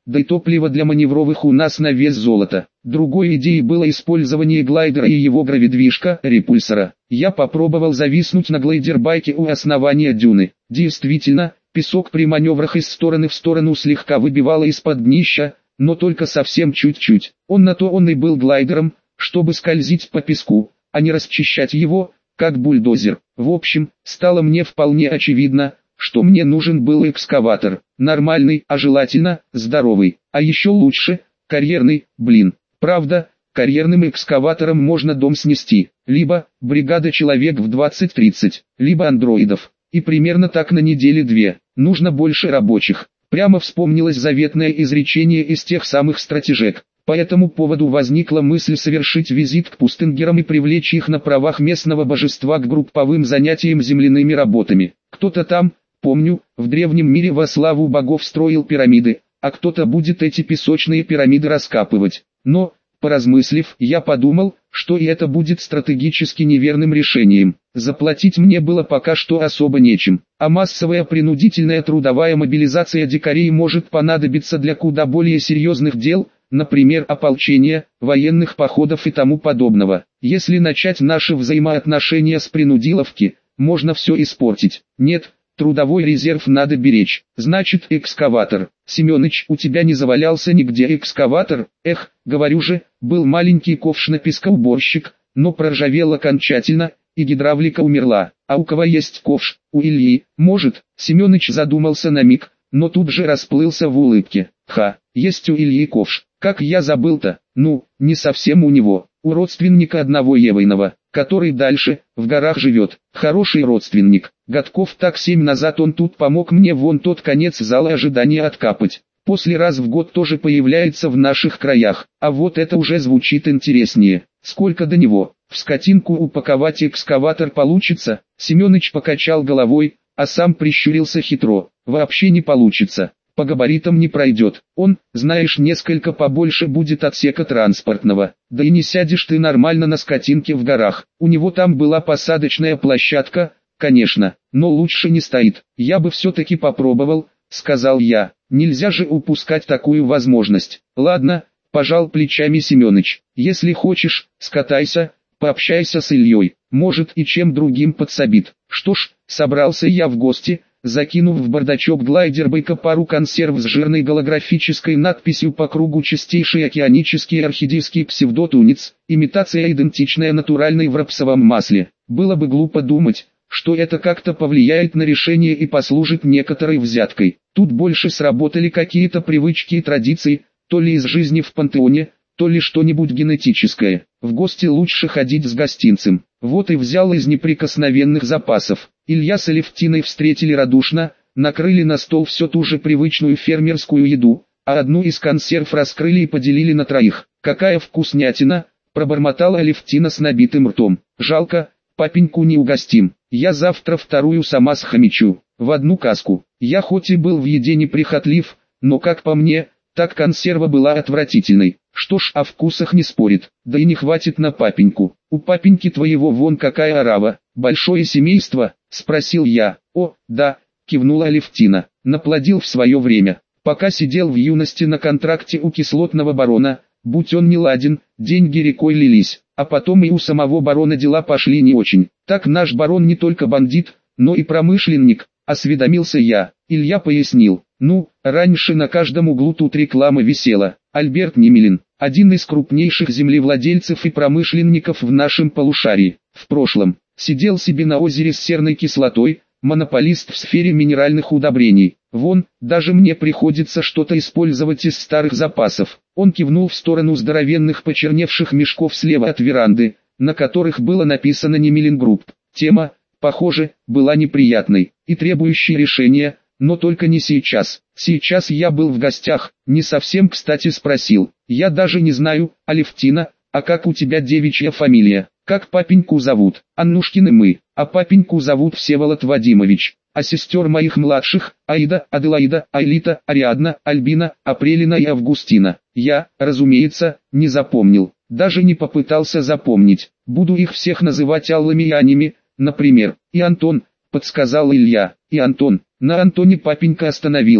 да и топлива для маневровых у нас на вес золота. Другой идеей было использование глайдера и его гравидвижка, репульсора. Я попробовал зависнуть на глайдербайке у основания дюны. Действительно, песок при маневрах из стороны в сторону слегка выбивало из-под днища, но только совсем чуть-чуть. Он и был глайдером, чтобы скользить по песку, а не расчищать его, как бульдозер. В общем, стало мне вполне очевидно, что мне нужен был экскаватор. Нормальный, а желательно, здоровый. А еще лучше, карьерный, Правда, карьерным экскаватором можно дом снести. Либо, бригада человек в 20-30, либо андроидов. И примерно так на неделе две. Нужно больше рабочих. Прямо вспомнилось заветное изречение из тех самых стратежек. По этому поводу возникла мысль совершить визит к пустынгерам и привлечь их на правах местного божества к групповым занятиям земляными работами. Кто-то там, помню, в древнем мире во славу богов строил пирамиды, а кто-то будет эти песочные пирамиды раскапывать. Но, поразмыслив, я подумал, что и это будет стратегически неверным решением. Заплатить мне было пока что особо нечем, а массовая принудительная трудовая мобилизация дикарей может понадобиться для куда более серьезных дел, например, ополчения, военных походов и тому подобного. Если начать наши взаимоотношения с принудиловки, можно все испортить. Нет, трудовой резерв надо беречь. Значит, экскаватор. Семёныч, у тебя не завалялся нигде экскаватор? Эх, говорю же, был маленький ковш-на-пескоуборщик, но проржавел окончательно, и гидравлика умерла. А у кого есть ковш? У Ильи. Может? Семёныч задумался на миг, но тут же расплылся в улыбке. Есть у Ильи ковш. Как я забыл-то? Ну, не совсем у него. У родственника одного Евойного, который дальше, в горах живет. Хороший родственник. Годков так 7 назад он тут помог мне вон тот конец зала ожидания откапать. После раз в год тоже появляется в наших краях. А вот это уже звучит интереснее. Сколько до него? В скотинку упаковать экскаватор получится? Семёныч покачал головой, а сам прищурился хитро. Вообще не получится. По габаритам не пройдет. Он, знаешь, несколько побольше будет отсека транспортного. Да и не сядешь ты нормально на скотинке в горах. У него там была посадочная площадка, конечно, но лучше не стоит. Я бы все-таки попробовал, сказал я. Нельзя же упускать такую возможность. Ладно, пожал плечами Семёныч. Если хочешь, скатайся, пообщайся с Ильей. Может и чем другим подсобит. Что ж, собрался я в гости. Закинув в бардачок глайдербайка пару консерв с жирной голографической надписью по кругу чистейший океанический орхидейский псевдотунец, имитация идентичная натуральной в рапсовом масле. Было бы глупо думать, что это как-то повлияет на решение и послужит некоторой взяткой. Тут больше сработали какие-то привычки и традиции, то ли из жизни в пантеоне, то ли что-нибудь генетическое. В гости лучше ходить с гостинцем. Вот и взял из неприкосновенных запасов. Илья с Алевтиной встретили радушно, накрыли на стол все ту же привычную фермерскую еду, а одну из консерв раскрыли и поделили на троих. «Какая вкуснятина!» – пробормотала Алевтина с набитым ртом. «Жалко, папеньку не угостим. Я завтра вторую сама схомячу, в одну каску». Я хоть и был в еде неприхотлив, но как по мне, так консерва была отвратительной. Что ж, о вкусах не спорит, да и не хватит на папеньку. У папеньки твоего вон какая орава, большое семейство, спросил я. О, да, кивнула Алевтина, наплодил в свое время. Пока сидел в юности на контракте у кислотного барона, будь он не ладен, деньги рекой лились, а потом и у самого барона дела пошли не очень. Так наш барон не только бандит, но и промышленник, осведомился я. Илья пояснил. Ну, раньше на каждом углу тут реклама висела. Альберт Немелин, один из крупнейших землевладельцев и промышленников в нашем полушарии, в прошлом, сидел себе на озере с серной кислотой, монополист в сфере минеральных удобрений. Вон, даже мне приходится что-то использовать из старых запасов. Он кивнул в сторону здоровенных почерневших мешков слева от веранды, на которых было написано Немелин Групп. Тема, похоже, была неприятной и требующей решения. Но только не сейчас. Сейчас я был в гостях, не совсем кстати спросил. Я даже не знаю, Алевтина, а как у тебя девичья фамилия? Как папеньку зовут? Аннушкины мы, а папеньку зовут Всеволод Вадимович. А сестер моих младших, Аида, Аделаида, Айлита, Ариадна, Альбина, Апрелина и Августина. Я, разумеется, не запомнил, даже не попытался запомнить. Буду их всех называть Аллами и Анями, например. И Антон, подсказал Илья. И Антон. На Антоне папенька остановился.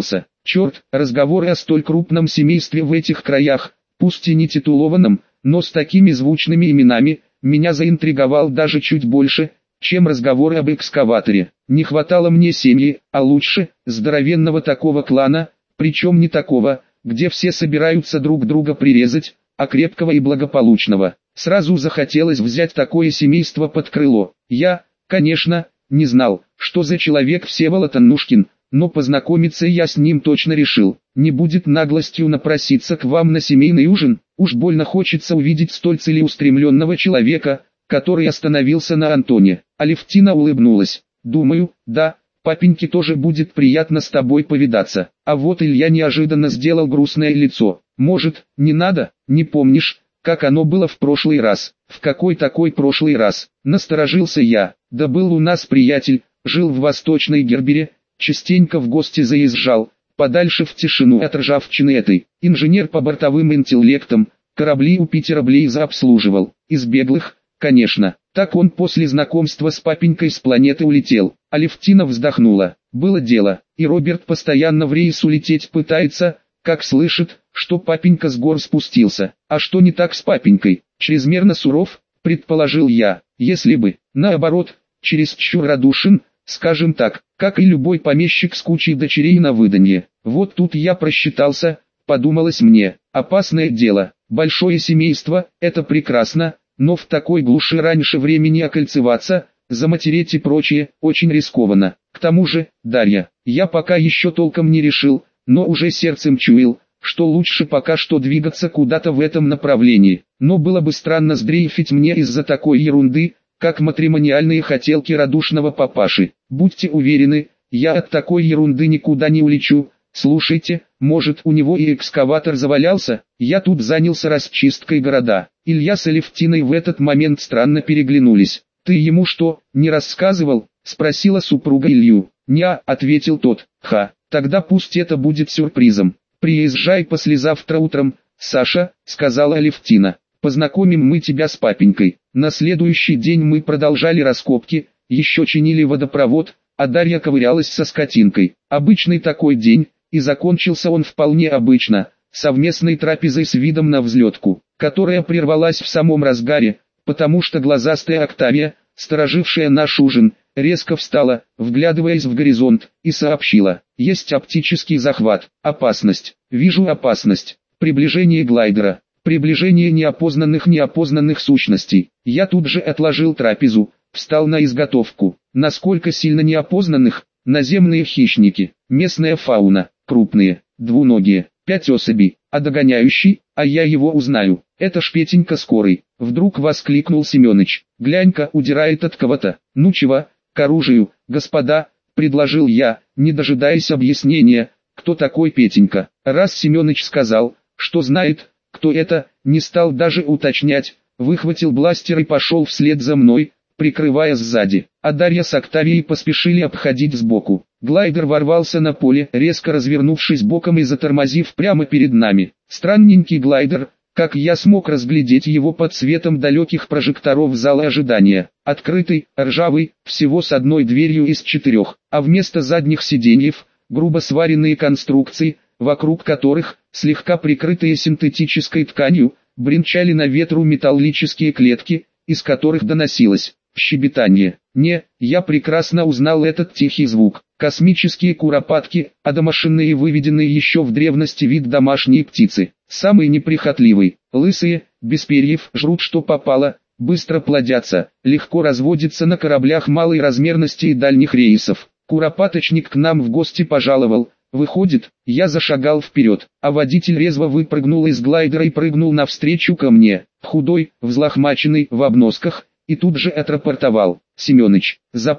Черт, разговоры о столь крупном семействе в этих краях, пусть и не титулованном, но с такими звучными именами, меня заинтриговал даже чуть больше, чем разговоры об экскаваторе. Не хватало мне семьи, а лучше, здоровенного такого клана, причем не такого, где все собираются друг друга прирезать, а крепкого и благополучного. Сразу захотелось взять такое семейство под крыло. Я, конечно, не знал, что за человек Всеволод Аннушкин, но познакомиться я с ним точно решил. Не будет наглостью напроситься к вам на семейный ужин, уж больно хочется увидеть столь целеустремленного человека, который остановился на Антоне. Алевтина улыбнулась. Думаю, да, папеньке тоже будет приятно с тобой повидаться. А вот Илья неожиданно сделал грустное лицо. Может, не надо, не помнишь, как оно было в прошлый раз? В какой такой прошлый раз? Насторожился я. Да был у нас приятель, жил в Восточной Гербере, частенько в гости заезжал, подальше в тишину от ржавчины этой. Инженер по бортовым интеллектам, корабли у Питера Блейза обслуживал. Из беглых, конечно. Так он после знакомства с папенькой с планеты улетел. Алевтина вздохнула. Было дело, и Роберт постоянно в рейс улететь пытается, как слышит, что папенька с гор спустился. А что не так с папенькой? Чрезмерно суров, предположил я. Если бы, наоборот, чересчур радушен, скажем так, как и любой помещик с кучей дочерей на выданье. Вот тут я просчитался, подумалось мне. Опасное дело, большое семейство, это прекрасно, но в такой глуши раньше времени окольцеваться, заматереть и прочее, очень рискованно. К тому же, Дарья, я пока еще толком не решил, но уже сердцем чуял, что лучше пока что двигаться куда-то в этом направлении. Но было бы странно сдрейфить мне из-за такой ерунды, как матримониальные хотелки радушного папаши. Будьте уверены, я от такой ерунды никуда не улечу. Слушайте, может у него и экскаватор завалялся? Я тут занялся расчисткой города. Илья с Алевтиной в этот момент странно переглянулись. Ты ему что, не рассказывал? Спросила супруга Илью. «Не-а», ответил тот. «Ха, тогда пусть это будет сюрпризом. Приезжай послезавтра утром, Саша», сказала Алевтина. «Познакомим мы тебя с папенькой». На следующий день мы продолжали раскопки, еще чинили водопровод, а Дарья ковырялась со скотинкой. Обычный такой день, и закончился он вполне обычно, совместной трапезой с видом на взлетку, которая прервалась в самом разгаре, потому что глазастая Октавия, сторожившая наш ужин, резко встала, вглядываясь в горизонт, и сообщила: «Есть оптический захват, опасность, вижу опасность, приближение глайдера, приближение неопознанных сущностей». Я тут же отложил трапезу, встал на изготовку. Насколько сильно неопознанных? Наземные хищники, местная фауна, крупные, двуногие, 5 особей, а догоняющий, а я его узнаю, это ж Петенька Скорый. Вдруг воскликнул Семёныч: «Глянь-ка, удирает от кого-то». «Ну чего, к оружию, господа», предложил я, не дожидаясь объяснения, кто такой Петенька. Раз Семёныч сказал, что знает, кто это, не стал даже уточнять, выхватил бластер и пошел вслед за мной, прикрывая сзади, а Дарья с Октавией поспешили обходить сбоку. Глайдер ворвался на поле, резко развернувшись боком и затормозив прямо перед нами. Странненький глайдер, как я смог разглядеть его под светом далеких прожекторов зала ожидания. Открытый, ржавый, всего с одной дверью из 4, а вместо задних сиденьев, грубо сваренные конструкции, вокруг которых, слегка прикрытые синтетической тканью, бренчали на ветру металлические клетки, из которых доносилось щебетание. Я прекрасно узнал этот тихий звук. Космические куропатки, а домашние выведенные еще в древности вид домашней птицы. Самый неприхотливый, лысые, без перьев, жрут что попало, быстро плодятся, легко разводятся на кораблях малой размерности и дальних рейсов. Куропаточник к нам в гости пожаловал. Выходит, я зашагал вперед, а водитель резво выпрыгнул из глайдера и прыгнул навстречу ко мне, худой, взлохмаченный, в обносках, и тут же отрапортовал: «Семёныч,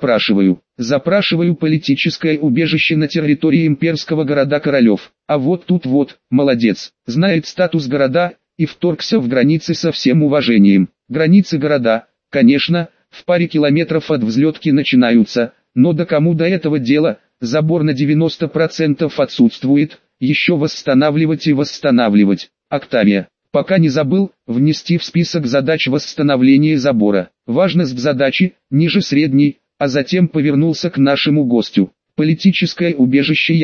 запрашиваю политическое убежище на территории имперского города Королев». А вот тут вот, молодец, знает статус города, и вторгся в границы со всем уважением. Границы города, конечно, в паре километров от взлетки начинаются, но да кому до этого дела? Забор на 90% отсутствует, еще восстанавливать и восстанавливать. Октавия, пока не забыл, внести в список задач восстановление забора. Важность задачи, ниже средней, а затем повернулся к нашему гостю. Политическое убежище я,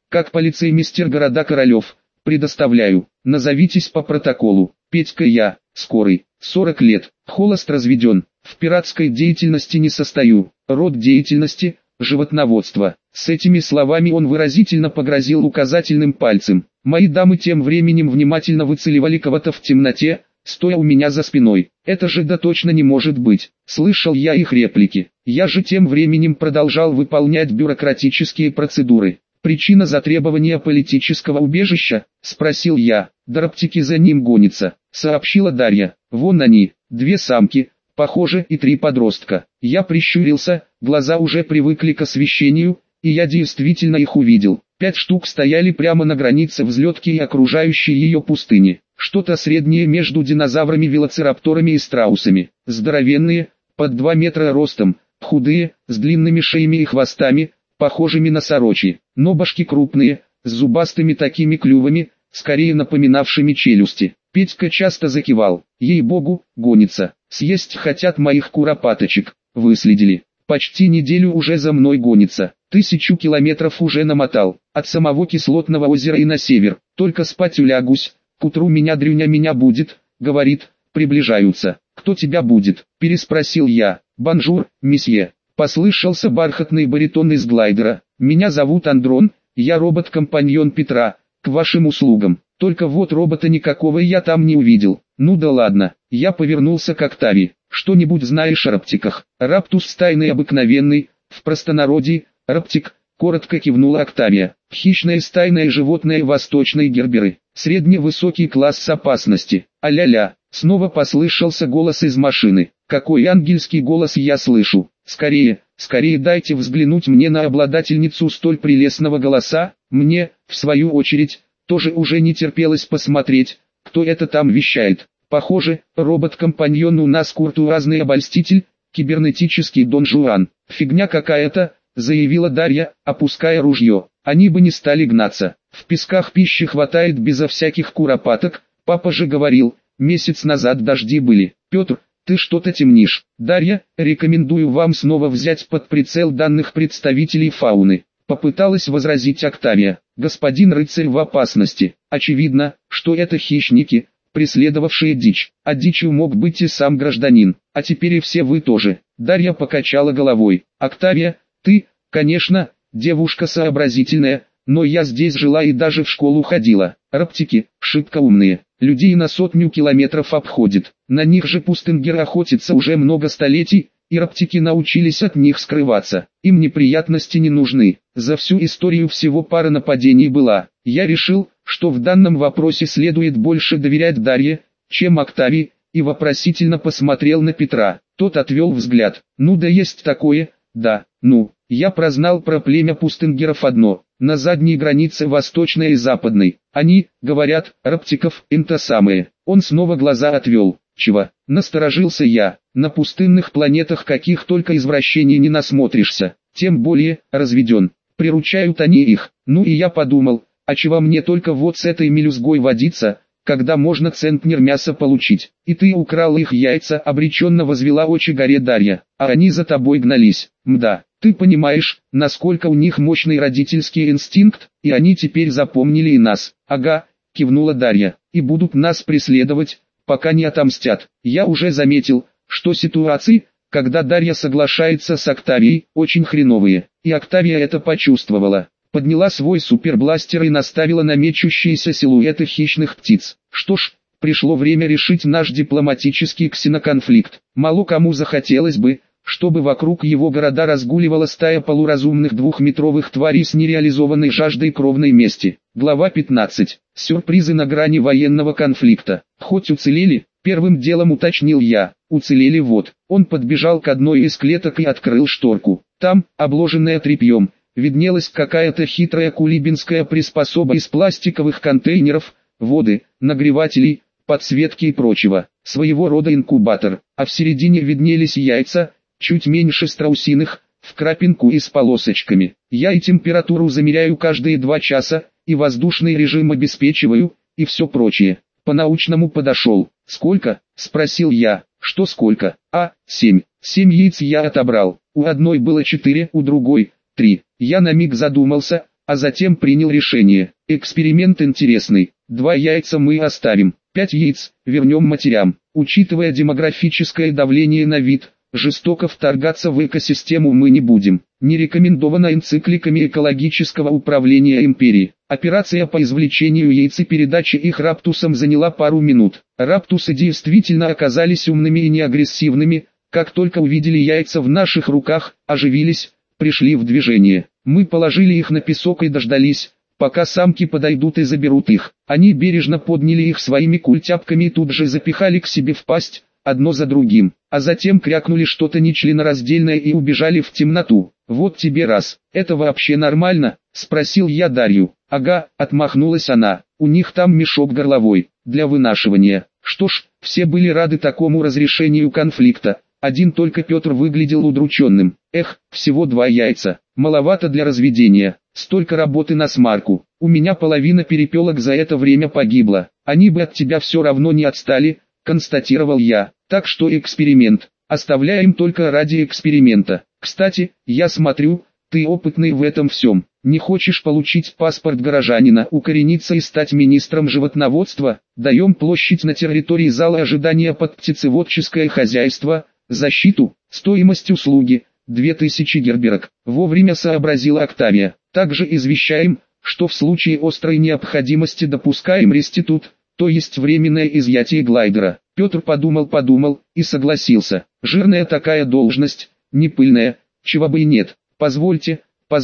Как полицеймистер города Королев. Предоставляю. Назовитесь по протоколу. Петька я, скорый, 40 лет, холост, разведен, в пиратской деятельности не состою, род деятельности – животноводство. С этими словами он выразительно погрозил указательным пальцем. Мои дамы тем временем внимательно выцеливали кого-то в темноте, стоя у меня за спиной. Это же да точно не может быть. Слышал я их реплики. Я же тем временем продолжал выполнять бюрократические процедуры. «Причина затребования политического убежища?» – спросил я. «Дароптики за ним гонятся», – сообщила Дарья. «Вон они, 2 самки, похоже, и 3 подростка». Я прищурился, глаза уже привыкли к освещению, и я действительно их увидел. 5 штук стояли прямо на границе взлетки и окружающей ее пустыни. Что-то среднее между динозаврами, велоцирапторами и страусами. Здоровенные, под 2 метра ростом, худые, с длинными шеями и хвостами, похожими на сорочьи, но башки крупные, с зубастыми такими клювами, скорее напоминавшими челюсти. Петька часто закивал. «Ей-богу, гонится. Съесть хотят моих куропаточек. Выследили. Почти неделю уже за мной гонится. 1000 километров уже намотал. От самого Кислотного озера и на север. Только спать улягусь. К утру меня будет», — говорит. «Приближаются». «Кто тебя будет?» — переспросил я. «Бонжур, месье». Послышался бархатный баритон из глайдера. «Меня зовут Андрон, я робот-компаньон Петра, к вашим услугам. Только вот робота никакого я там не увидел». «Ну да ладно». Я повернулся к Октавии. «Что-нибудь знаешь о раптиках?» «Раптус стайный обыкновенный, в простонародье, раптик», коротко кивнула Октавия. «Хищное стайное животное восточной герберы. Средневысокий класс опасности». «А-ля-ля». Снова послышался голос из машины. «Какой ангельский голос я слышу! Скорее, скорее дайте взглянуть мне на обладательницу столь прелестного голоса». Мне, в свою очередь, тоже уже не терпелось посмотреть, кто это там вещает. Похоже, робот-компаньон у нас куртуазный обольститель, кибернетический Дон Жуан. «Фигня какая-то», заявила Дарья, опуская ружье. «Они бы не стали гнаться. В песках пищи хватает безо всяких куропаток, папа же говорил, месяц назад дожди были». «Петр, ты что-то темнишь». «Дарья, рекомендую вам снова взять под прицел данных представителей фауны», попыталась возразить Октавия. «Господин рыцарь в опасности. Очевидно, что это хищники, преследовавшие дичь. А дичью мог быть и сам гражданин. А теперь и все вы тоже». Дарья покачала головой. «Октавия, ты, конечно, девушка сообразительная, но я здесь жила и даже в школу ходила. Раптики, шибко умные, людей на 100 километров обходят. На них же пустынгер охотится уже много столетий, и раптики научились от них скрываться. Им неприятности не нужны. За всю историю всего пара нападений была. Я решил, что в данном вопросе следует больше доверять Дарье, чем Октавии, и вопросительно посмотрел на Петра. Тот отвел взгляд. «Ну да есть такое, да, ну». Я прознал про племя пустынгеров одно. На задней границе восточной и западной. Они, говорят, раптиков, это самые. Он снова глаза отвел. «Чего?» — насторожился я. «На пустынных планетах каких только извращений не насмотришься. Тем более, разведен. Приручают они их». Ну и я подумал, а чего мне только вот с этой мелюзгой водиться, когда можно центнер мяса получить. «И ты украл их яйца», — обреченно возвела очи горе Дарья. «А они за тобой гнались». «Мда, ты понимаешь, насколько у них мощный родительский инстинкт, и они теперь запомнили и нас». «Ага», — кивнула Дарья, — «и будут нас преследовать, пока не отомстят». Я уже заметил, что ситуации, когда Дарья соглашается с Октавией, очень хреновые, и Октавия это почувствовала. Подняла свой супербластер и наставила на мечущиеся силуэты хищных птиц. Что ж, пришло время решить наш дипломатический ксеноконфликт. Мало кому захотелось бы, чтобы вокруг его города разгуливала стая полуразумных двухметровых тварей с нереализованной жаждой кровной мести. Глава 15. Сюрпризы на грани военного конфликта. Хоть уцелели, первым делом уточнил я. Уцелели вот. Он подбежал к одной из клеток и открыл шторку. Там, обложенная тряпьем, виднелась какая-то хитрая кулибинская приспособа из пластиковых контейнеров, воды, нагревателей, подсветки и прочего. Своего рода инкубатор. А в середине виднелись яйца, чуть меньше страусиных, в крапинку и с полосочками. Я и температуру замеряю каждые 2 часа, и воздушный режим обеспечиваю, и все прочее. По-научному подошел. «Сколько?» – спросил я. «Что сколько?» «А, 7. 7 яиц я отобрал. У одной было 4, у другой – 3. Я на миг задумался, а затем принял решение. Эксперимент интересный. 2 яйца мы оставим, 5 яиц вернем матерям. Учитывая демографическое давление на вид, жестоко вторгаться в экосистему мы не будем. Не рекомендовано энцикликами экологического управления империи. Операция по извлечению яиц и передаче их раптусам заняла пару минут. Раптусы действительно оказались умными и неагрессивными. Как только увидели яйца в наших руках, оживились, пришли в движение. Мы положили их на песок и дождались, пока самки подойдут и заберут их. Они бережно подняли их своими культяпками и тут же запихали к себе в пасть, одно за другим, а затем крякнули что-то нечленораздельное и убежали в темноту. «Вот тебе раз, это вообще нормально?» – спросил я Дарью. «Ага», – отмахнулась она, – «у них там мешок горловой, для вынашивания». Что ж, все были рады такому разрешению конфликта. Один только Петр выглядел удрученным. Эх, всего 2 яйца, маловато для разведения, столько работы на смарку. У меня половина перепелок за это время погибла. Они бы от тебя все равно не отстали, констатировал я. Так что эксперимент, оставляем только ради эксперимента. Кстати, я смотрю, ты опытный в этом всем. Не хочешь получить паспорт горожанина, укорениться и стать министром животноводства? Даем площадь на территории зала ожидания под птицеводческое хозяйство, защиту, стоимость услуги, 2000 герберок. Вовремя сообразила Октавия. Также извещаем, что в случае острой необходимости допускаем реститут, то есть временное изъятие глайдера. Петр подумал и согласился. Жирная такая должность, не пыльная, чего бы и нет. Позвольте,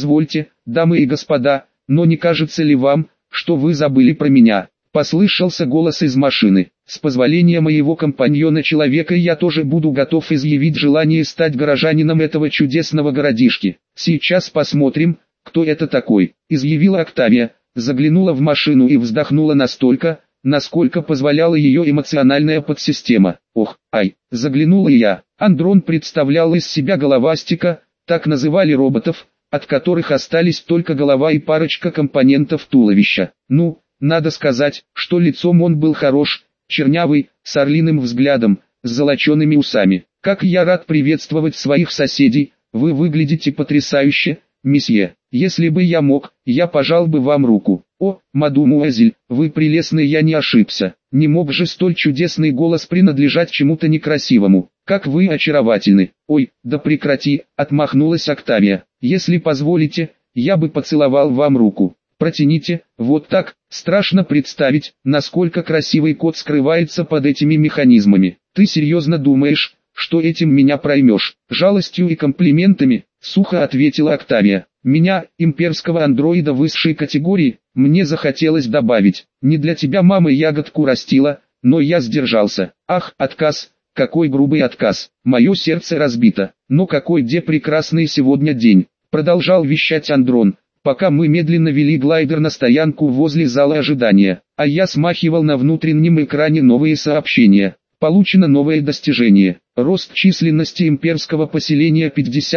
дамы и господа, но не кажется ли вам, что вы забыли про меня? Послышался голос из машины. С позволения моего компаньона-человека я тоже буду готов изъявить желание стать горожанином этого чудесного городишки. Сейчас посмотрим, кто это такой. Изъявила Октавия, заглянула в машину и вздохнула настолько, насколько позволяла ее эмоциональная подсистема. Ох, ай, заглянула и я. Андрон представлял из себя головастика, так называли роботов, от которых остались только голова и парочка компонентов туловища. Ну, надо сказать, что лицом он был хорош, чернявый, с орлиным взглядом, с золочеными усами. Как я рад приветствовать своих соседей, вы выглядите потрясающе, месье. Если бы я мог, я пожал бы вам руку. О, мадемуазель, вы прелестны, я не ошибся. Не мог же столь чудесный голос принадлежать чему-то некрасивому. Как вы очаровательны. Ой, да прекрати, отмахнулась Октавия. Если позволите, я бы поцеловал вам руку. Протяните, вот так. Страшно представить, насколько красивый кот скрывается под этими механизмами. Ты серьезно думаешь, что этим меня проймешь? Жалостью и комплиментами, сухо ответила Октавия. Меня, имперского андроида высшей категории, мне захотелось добавить. Не для тебя мама ягодку растила, но я сдержался. Ах, отказ, какой грубый отказ. Мое сердце разбито. Но какой прекрасный сегодня день. Продолжал вещать Андрон, пока мы медленно вели глайдер на стоянку возле зала ожидания, а я смахивал на внутреннем экране новые сообщения. Получено новое достижение. Рост численности имперского поселения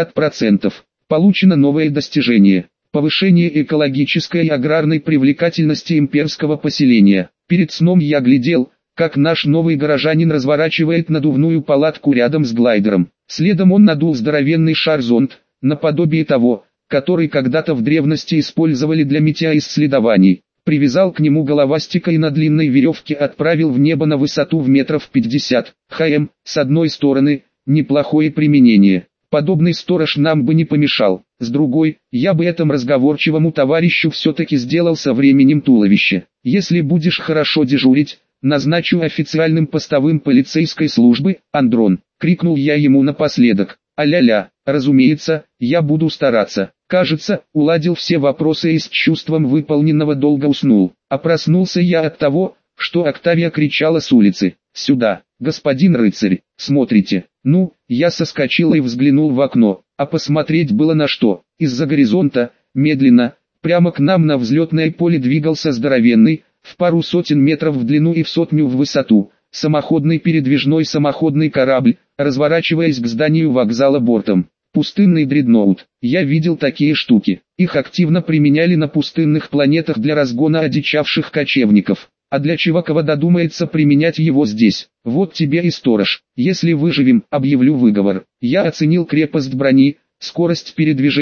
50%. Получено новое достижение. Повышение экологической и аграрной привлекательности имперского поселения. Перед сном я глядел, как наш новый горожанин разворачивает надувную палатку рядом с глайдером. Следом он надул здоровенный шар-зонд, наподобие того, который когда-то в древности использовали для метеоисследований. Привязал к нему головастика и на длинной веревке отправил в небо на высоту в метров 50 км. С одной стороны, неплохое применение. Подобный сторож нам бы не помешал. С другой, я бы этому разговорчивому товарищу все-таки сделал со временем туловище. Если будешь хорошо дежурить, назначу официальным постовым полицейской службы, Андрон, крикнул я ему напоследок. А-ля-ля, разумеется, я буду стараться. Кажется, уладил все вопросы и с чувством выполненного долга уснул. А проснулся я от того, что Октавия кричала с улицы. «Сюда, господин рыцарь, смотрите!» Ну, я соскочил и взглянул в окно, а посмотреть было на что. Из-за горизонта, медленно, прямо к нам на взлетное поле двигался здоровенный, в пару сотен метров в длину и в сотню в высоту, самоходный передвижной самоходный корабль, разворачиваясь к зданию вокзала бортом. Пустынный дредноут. Я видел такие штуки. Их активно применяли на пустынных планетах для разгона одичавших кочевников. А для чего кого додумается применять его здесь? Вот тебе и сторож. Если выживем, объявлю выговор. Я оценил крепость брони, скорость передвижения,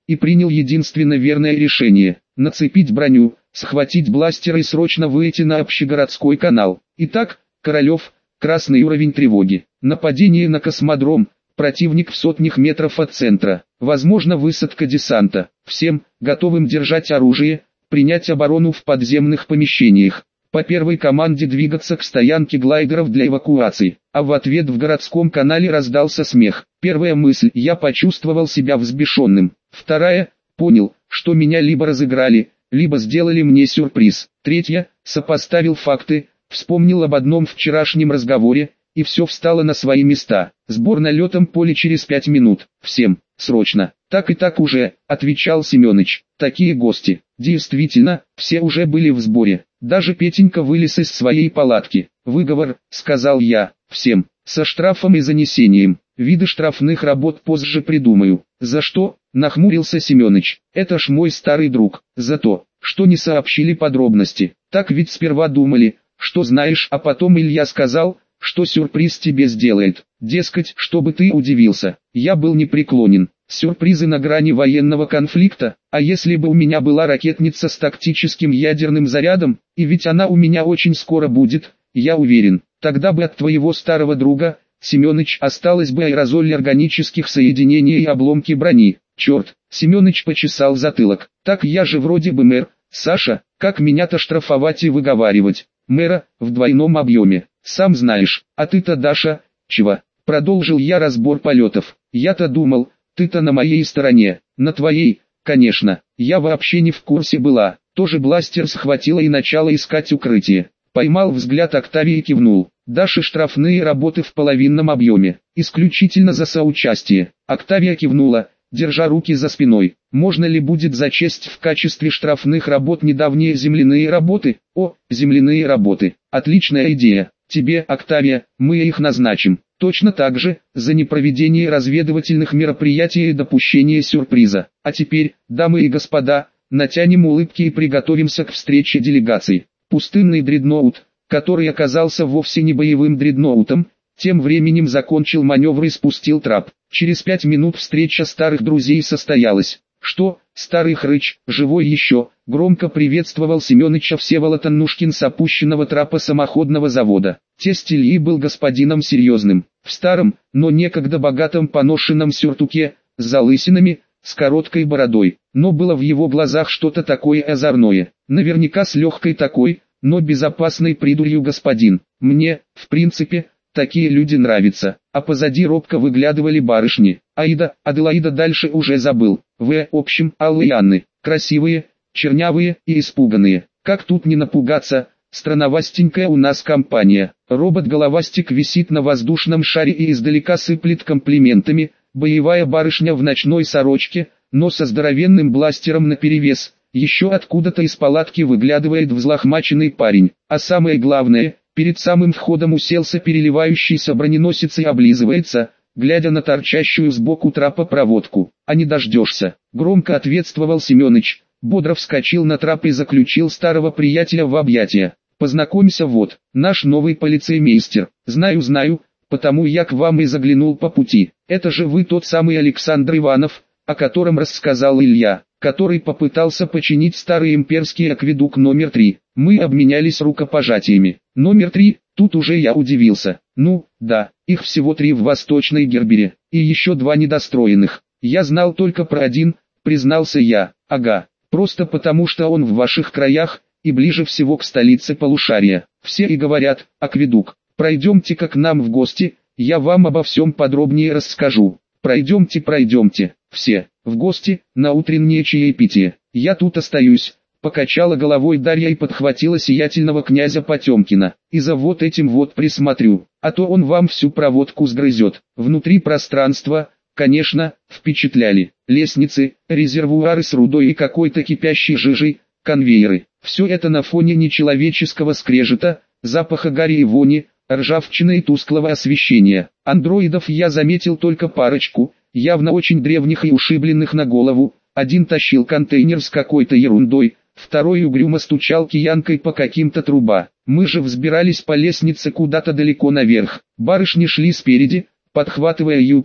и принял единственно верное решение – нацепить броню, схватить бластер и срочно выйти на общегородской канал. Итак, Королев, красный уровень тревоги. Нападение на космодром, противник в сотнях метров от центра. Возможно высадка десанта. Всем, готовым держать оружие, принять оборону в подземных помещениях. По первой команде двигаться к стоянке глайдеров для эвакуации. А в ответ в городском канале раздался смех. Первая мысль – я почувствовал себя взбешенным. Вторая – понял, что меня либо разыграли, либо сделали мне сюрприз. Третья – сопоставил факты, вспомнил об одном вчерашнем разговоре, и все встало на свои места. Сбор на летном поле через 5 минут. Всем, срочно. Так и так уже, отвечал Семёныч. Такие гости. Действительно, все уже были в сборе. Даже Петенька вылез из своей палатки. Выговор, сказал я, всем, со штрафом и занесением. Виды штрафных работ позже придумаю. За что? Нахмурился Семёныч. Это ж мой старый друг. За то, что не сообщили подробности. Так ведь сперва думали, что знаешь, а потом Илья сказал, что сюрприз тебе сделает. Дескать, чтобы ты удивился. Я был непреклонен. Сюрпризы на грани военного конфликта, а если бы у меня была ракетница с тактическим ядерным зарядом, и ведь она у меня очень скоро будет, я уверен, тогда бы от твоего старого друга, Семёныч, осталось бы аэрозоль органических соединений и обломки брони. Черт, Семёныч почесал затылок. Так я же вроде бы мэр, Саша, как меня-то штрафовать и выговаривать? Мэра, в двойном объеме. Сам знаешь, а ты-то, Даша, чего? Продолжил я разбор полетов. Я-то думал, ты-то на моей стороне, на твоей, конечно. Я вообще не в курсе была. Тоже бластер схватила и начала искать укрытие. Поймал взгляд Октавии и кивнул. Даши штрафные работы в половинном объеме, исключительно за соучастие. Октавия кивнула, держа руки за спиной. Можно ли будет зачесть в качестве штрафных работ недавние земляные работы? О, земляные работы. Отличная идея. Тебе, Октавия, мы их назначим. Точно так же, за непроведение разведывательных мероприятий и допущение сюрприза. А теперь, дамы и господа, натянем улыбки и приготовимся к встрече делегаций. Пустынный дредноут, который оказался вовсе не боевым дредноутом, тем временем закончил маневр и спустил трап. Через 5 минут встреча старых друзей состоялась. «Что, старый хрыч, живой еще?» — громко приветствовал Семёныча Всеволод Аннушкин с опущенного трапа самоходного завода. Тесть Ильи был господином серьезным, в старом, но некогда богатом поношенном сюртуке, с залысинами, с короткой бородой, но было в его глазах что-то такое озорное, наверняка с легкой такой, но безопасной придурью господин. Мне, в принципе, такие люди нравятся, а позади робко выглядывали барышни. Аида, Аделаида дальше уже забыл. В общем, Аллы и Анны, красивые, чернявые и испуганные. Как тут не напугаться, странновастенькая у нас компания. Робот-головастик висит на воздушном шаре и издалека сыплет комплиментами. Боевая барышня в ночной сорочке, но со здоровенным бластером наперевес. Еще откуда-то из палатки выглядывает взлохмаченный парень. А самое главное, перед самым входом уселся переливающийся броненосец и облизывается, глядя на торчащую сбоку трапа проводку. «А не дождешься», — громко ответствовал Семёныч, бодро вскочил на трап и заключил старого приятеля в объятия. «Познакомься, вот, наш новый полицеймейстер. Знаю, потому я к вам и заглянул по пути. Это же вы тот самый Александр Иванов, о котором рассказал Илья, который попытался починить старый имперский акведук номер 3. Мы обменялись рукопожатиями. Номер 3, тут уже я удивился. Ну, да, их всего 3 в Восточной Гербере, и еще 2 недостроенных. Я знал только про один, признался я. Ага, просто потому что он в ваших краях, и ближе всего к столице полушария. Все и говорят, акведук. Пройдемте-ка к нам в гости, я вам обо всем подробнее расскажу. Пройдемте, все, в гости, на утреннее чаепитие. Я тут остаюсь, покачала головой Дарья и подхватила сиятельного князя Потемкина. И за вот этим вот присмотрю, а то он вам всю проводку сгрызет. Внутри пространства, конечно, впечатляли. Лестницы, резервуары с рудой и какой-то кипящей жижей, конвейеры. Все это на фоне нечеловеческого скрежета, запаха гари и вони, ржавчины и тусклого освещения. Андроидов я заметил только парочку, явно очень древних и ушибленных на голову. Один тащил контейнер с какой-то ерундой, второй угрюмо стучал киянкой по каким-то трубам. Мы же взбирались по лестнице куда-то далеко наверх. Барышни шли спереди, подхватывая юбки,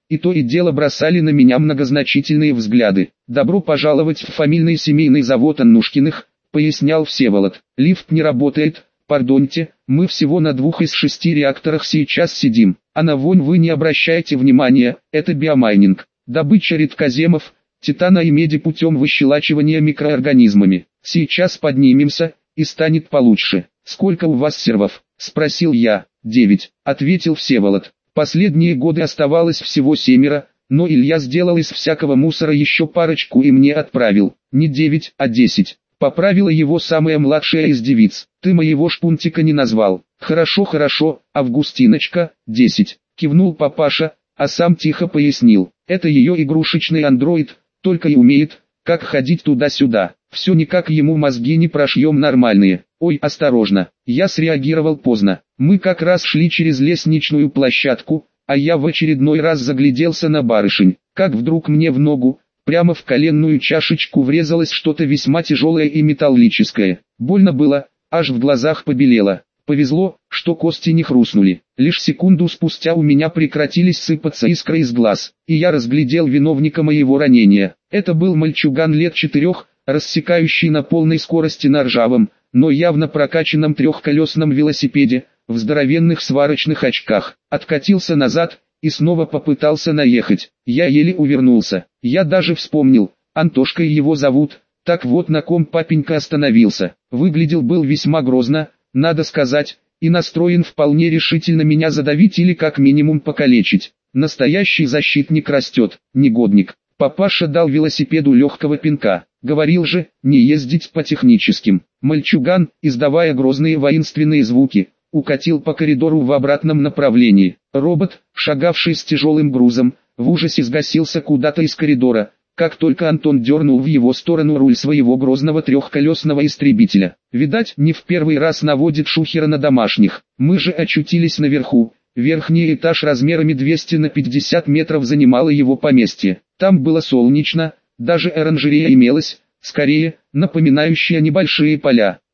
и то и дело бросали на меня многозначительные взгляды. «Добро пожаловать в фамильный семейный завод Аннушкиных», — пояснял Всеволод. «Лифт не работает, пардоньте, мы всего на 2 из 6 реакторах сейчас сидим, а на вонь вы не обращайте внимания, это биомайнинг, добыча редкоземов, титана и меди путем выщелачивания микроорганизмами. Сейчас поднимемся, и станет получше». «Сколько у вас сервов?» — спросил я. 9, — ответил Всеволод. «Последние годы оставалось всего 7, но Илья сделал из всякого мусора еще парочку и мне отправил. Не 9, а 10. Поправила его самая младшая из девиц. «Ты моего шпунтика не назвал». «Хорошо, хорошо, Августиночка, 10, — кивнул папаша, а сам тихо пояснил. «Это ее игрушечный андроид, только и умеет, как ходить туда-сюда. Все никак ему мозги не прошьем нормальные». «Ой, осторожно!» Я среагировал поздно. Мы как раз шли через лестничную площадку, а я в очередной раз загляделся на барышень. Как вдруг мне в ногу, прямо в коленную чашечку врезалось что-то весьма тяжелое и металлическое. Больно было, аж в глазах побелело. Повезло, что кости не хрустнули. Лишь секунду спустя у меня прекратились сыпаться искры из глаз, и я разглядел виновника моего ранения. Это был мальчуган лет 4, рассекающий на полной скорости на ржавом, но явно прокачанном трехколесном велосипеде, в здоровенных сварочных очках. Откатился назад и снова попытался наехать. Я еле увернулся. Я даже вспомнил, Антошкой его зовут. Так вот на ком папенька остановился. Выглядел был весьма грозно, надо сказать, и настроен вполне решительно меня задавить или как минимум покалечить. Настоящий защитник растет, негодник. Папаша дал велосипеду легкого пинка. Говорил же, не ездить по техническим. Мальчуган, издавая грозные воинственные звуки, укатил по коридору в обратном направлении. Робот, шагавший с тяжелым грузом, в ужасе сгасился куда-то из коридора, как только Антон дернул в его сторону руль своего грозного трехколесного истребителя. Видать, не в первый раз наводит шухера на домашних. Мы же очутились наверху. Верхний этаж размерами 200 на 50 метров занимало его поместье. Там было солнечно, даже оранжерея имелась, скорее, напоминающая небольшие поля.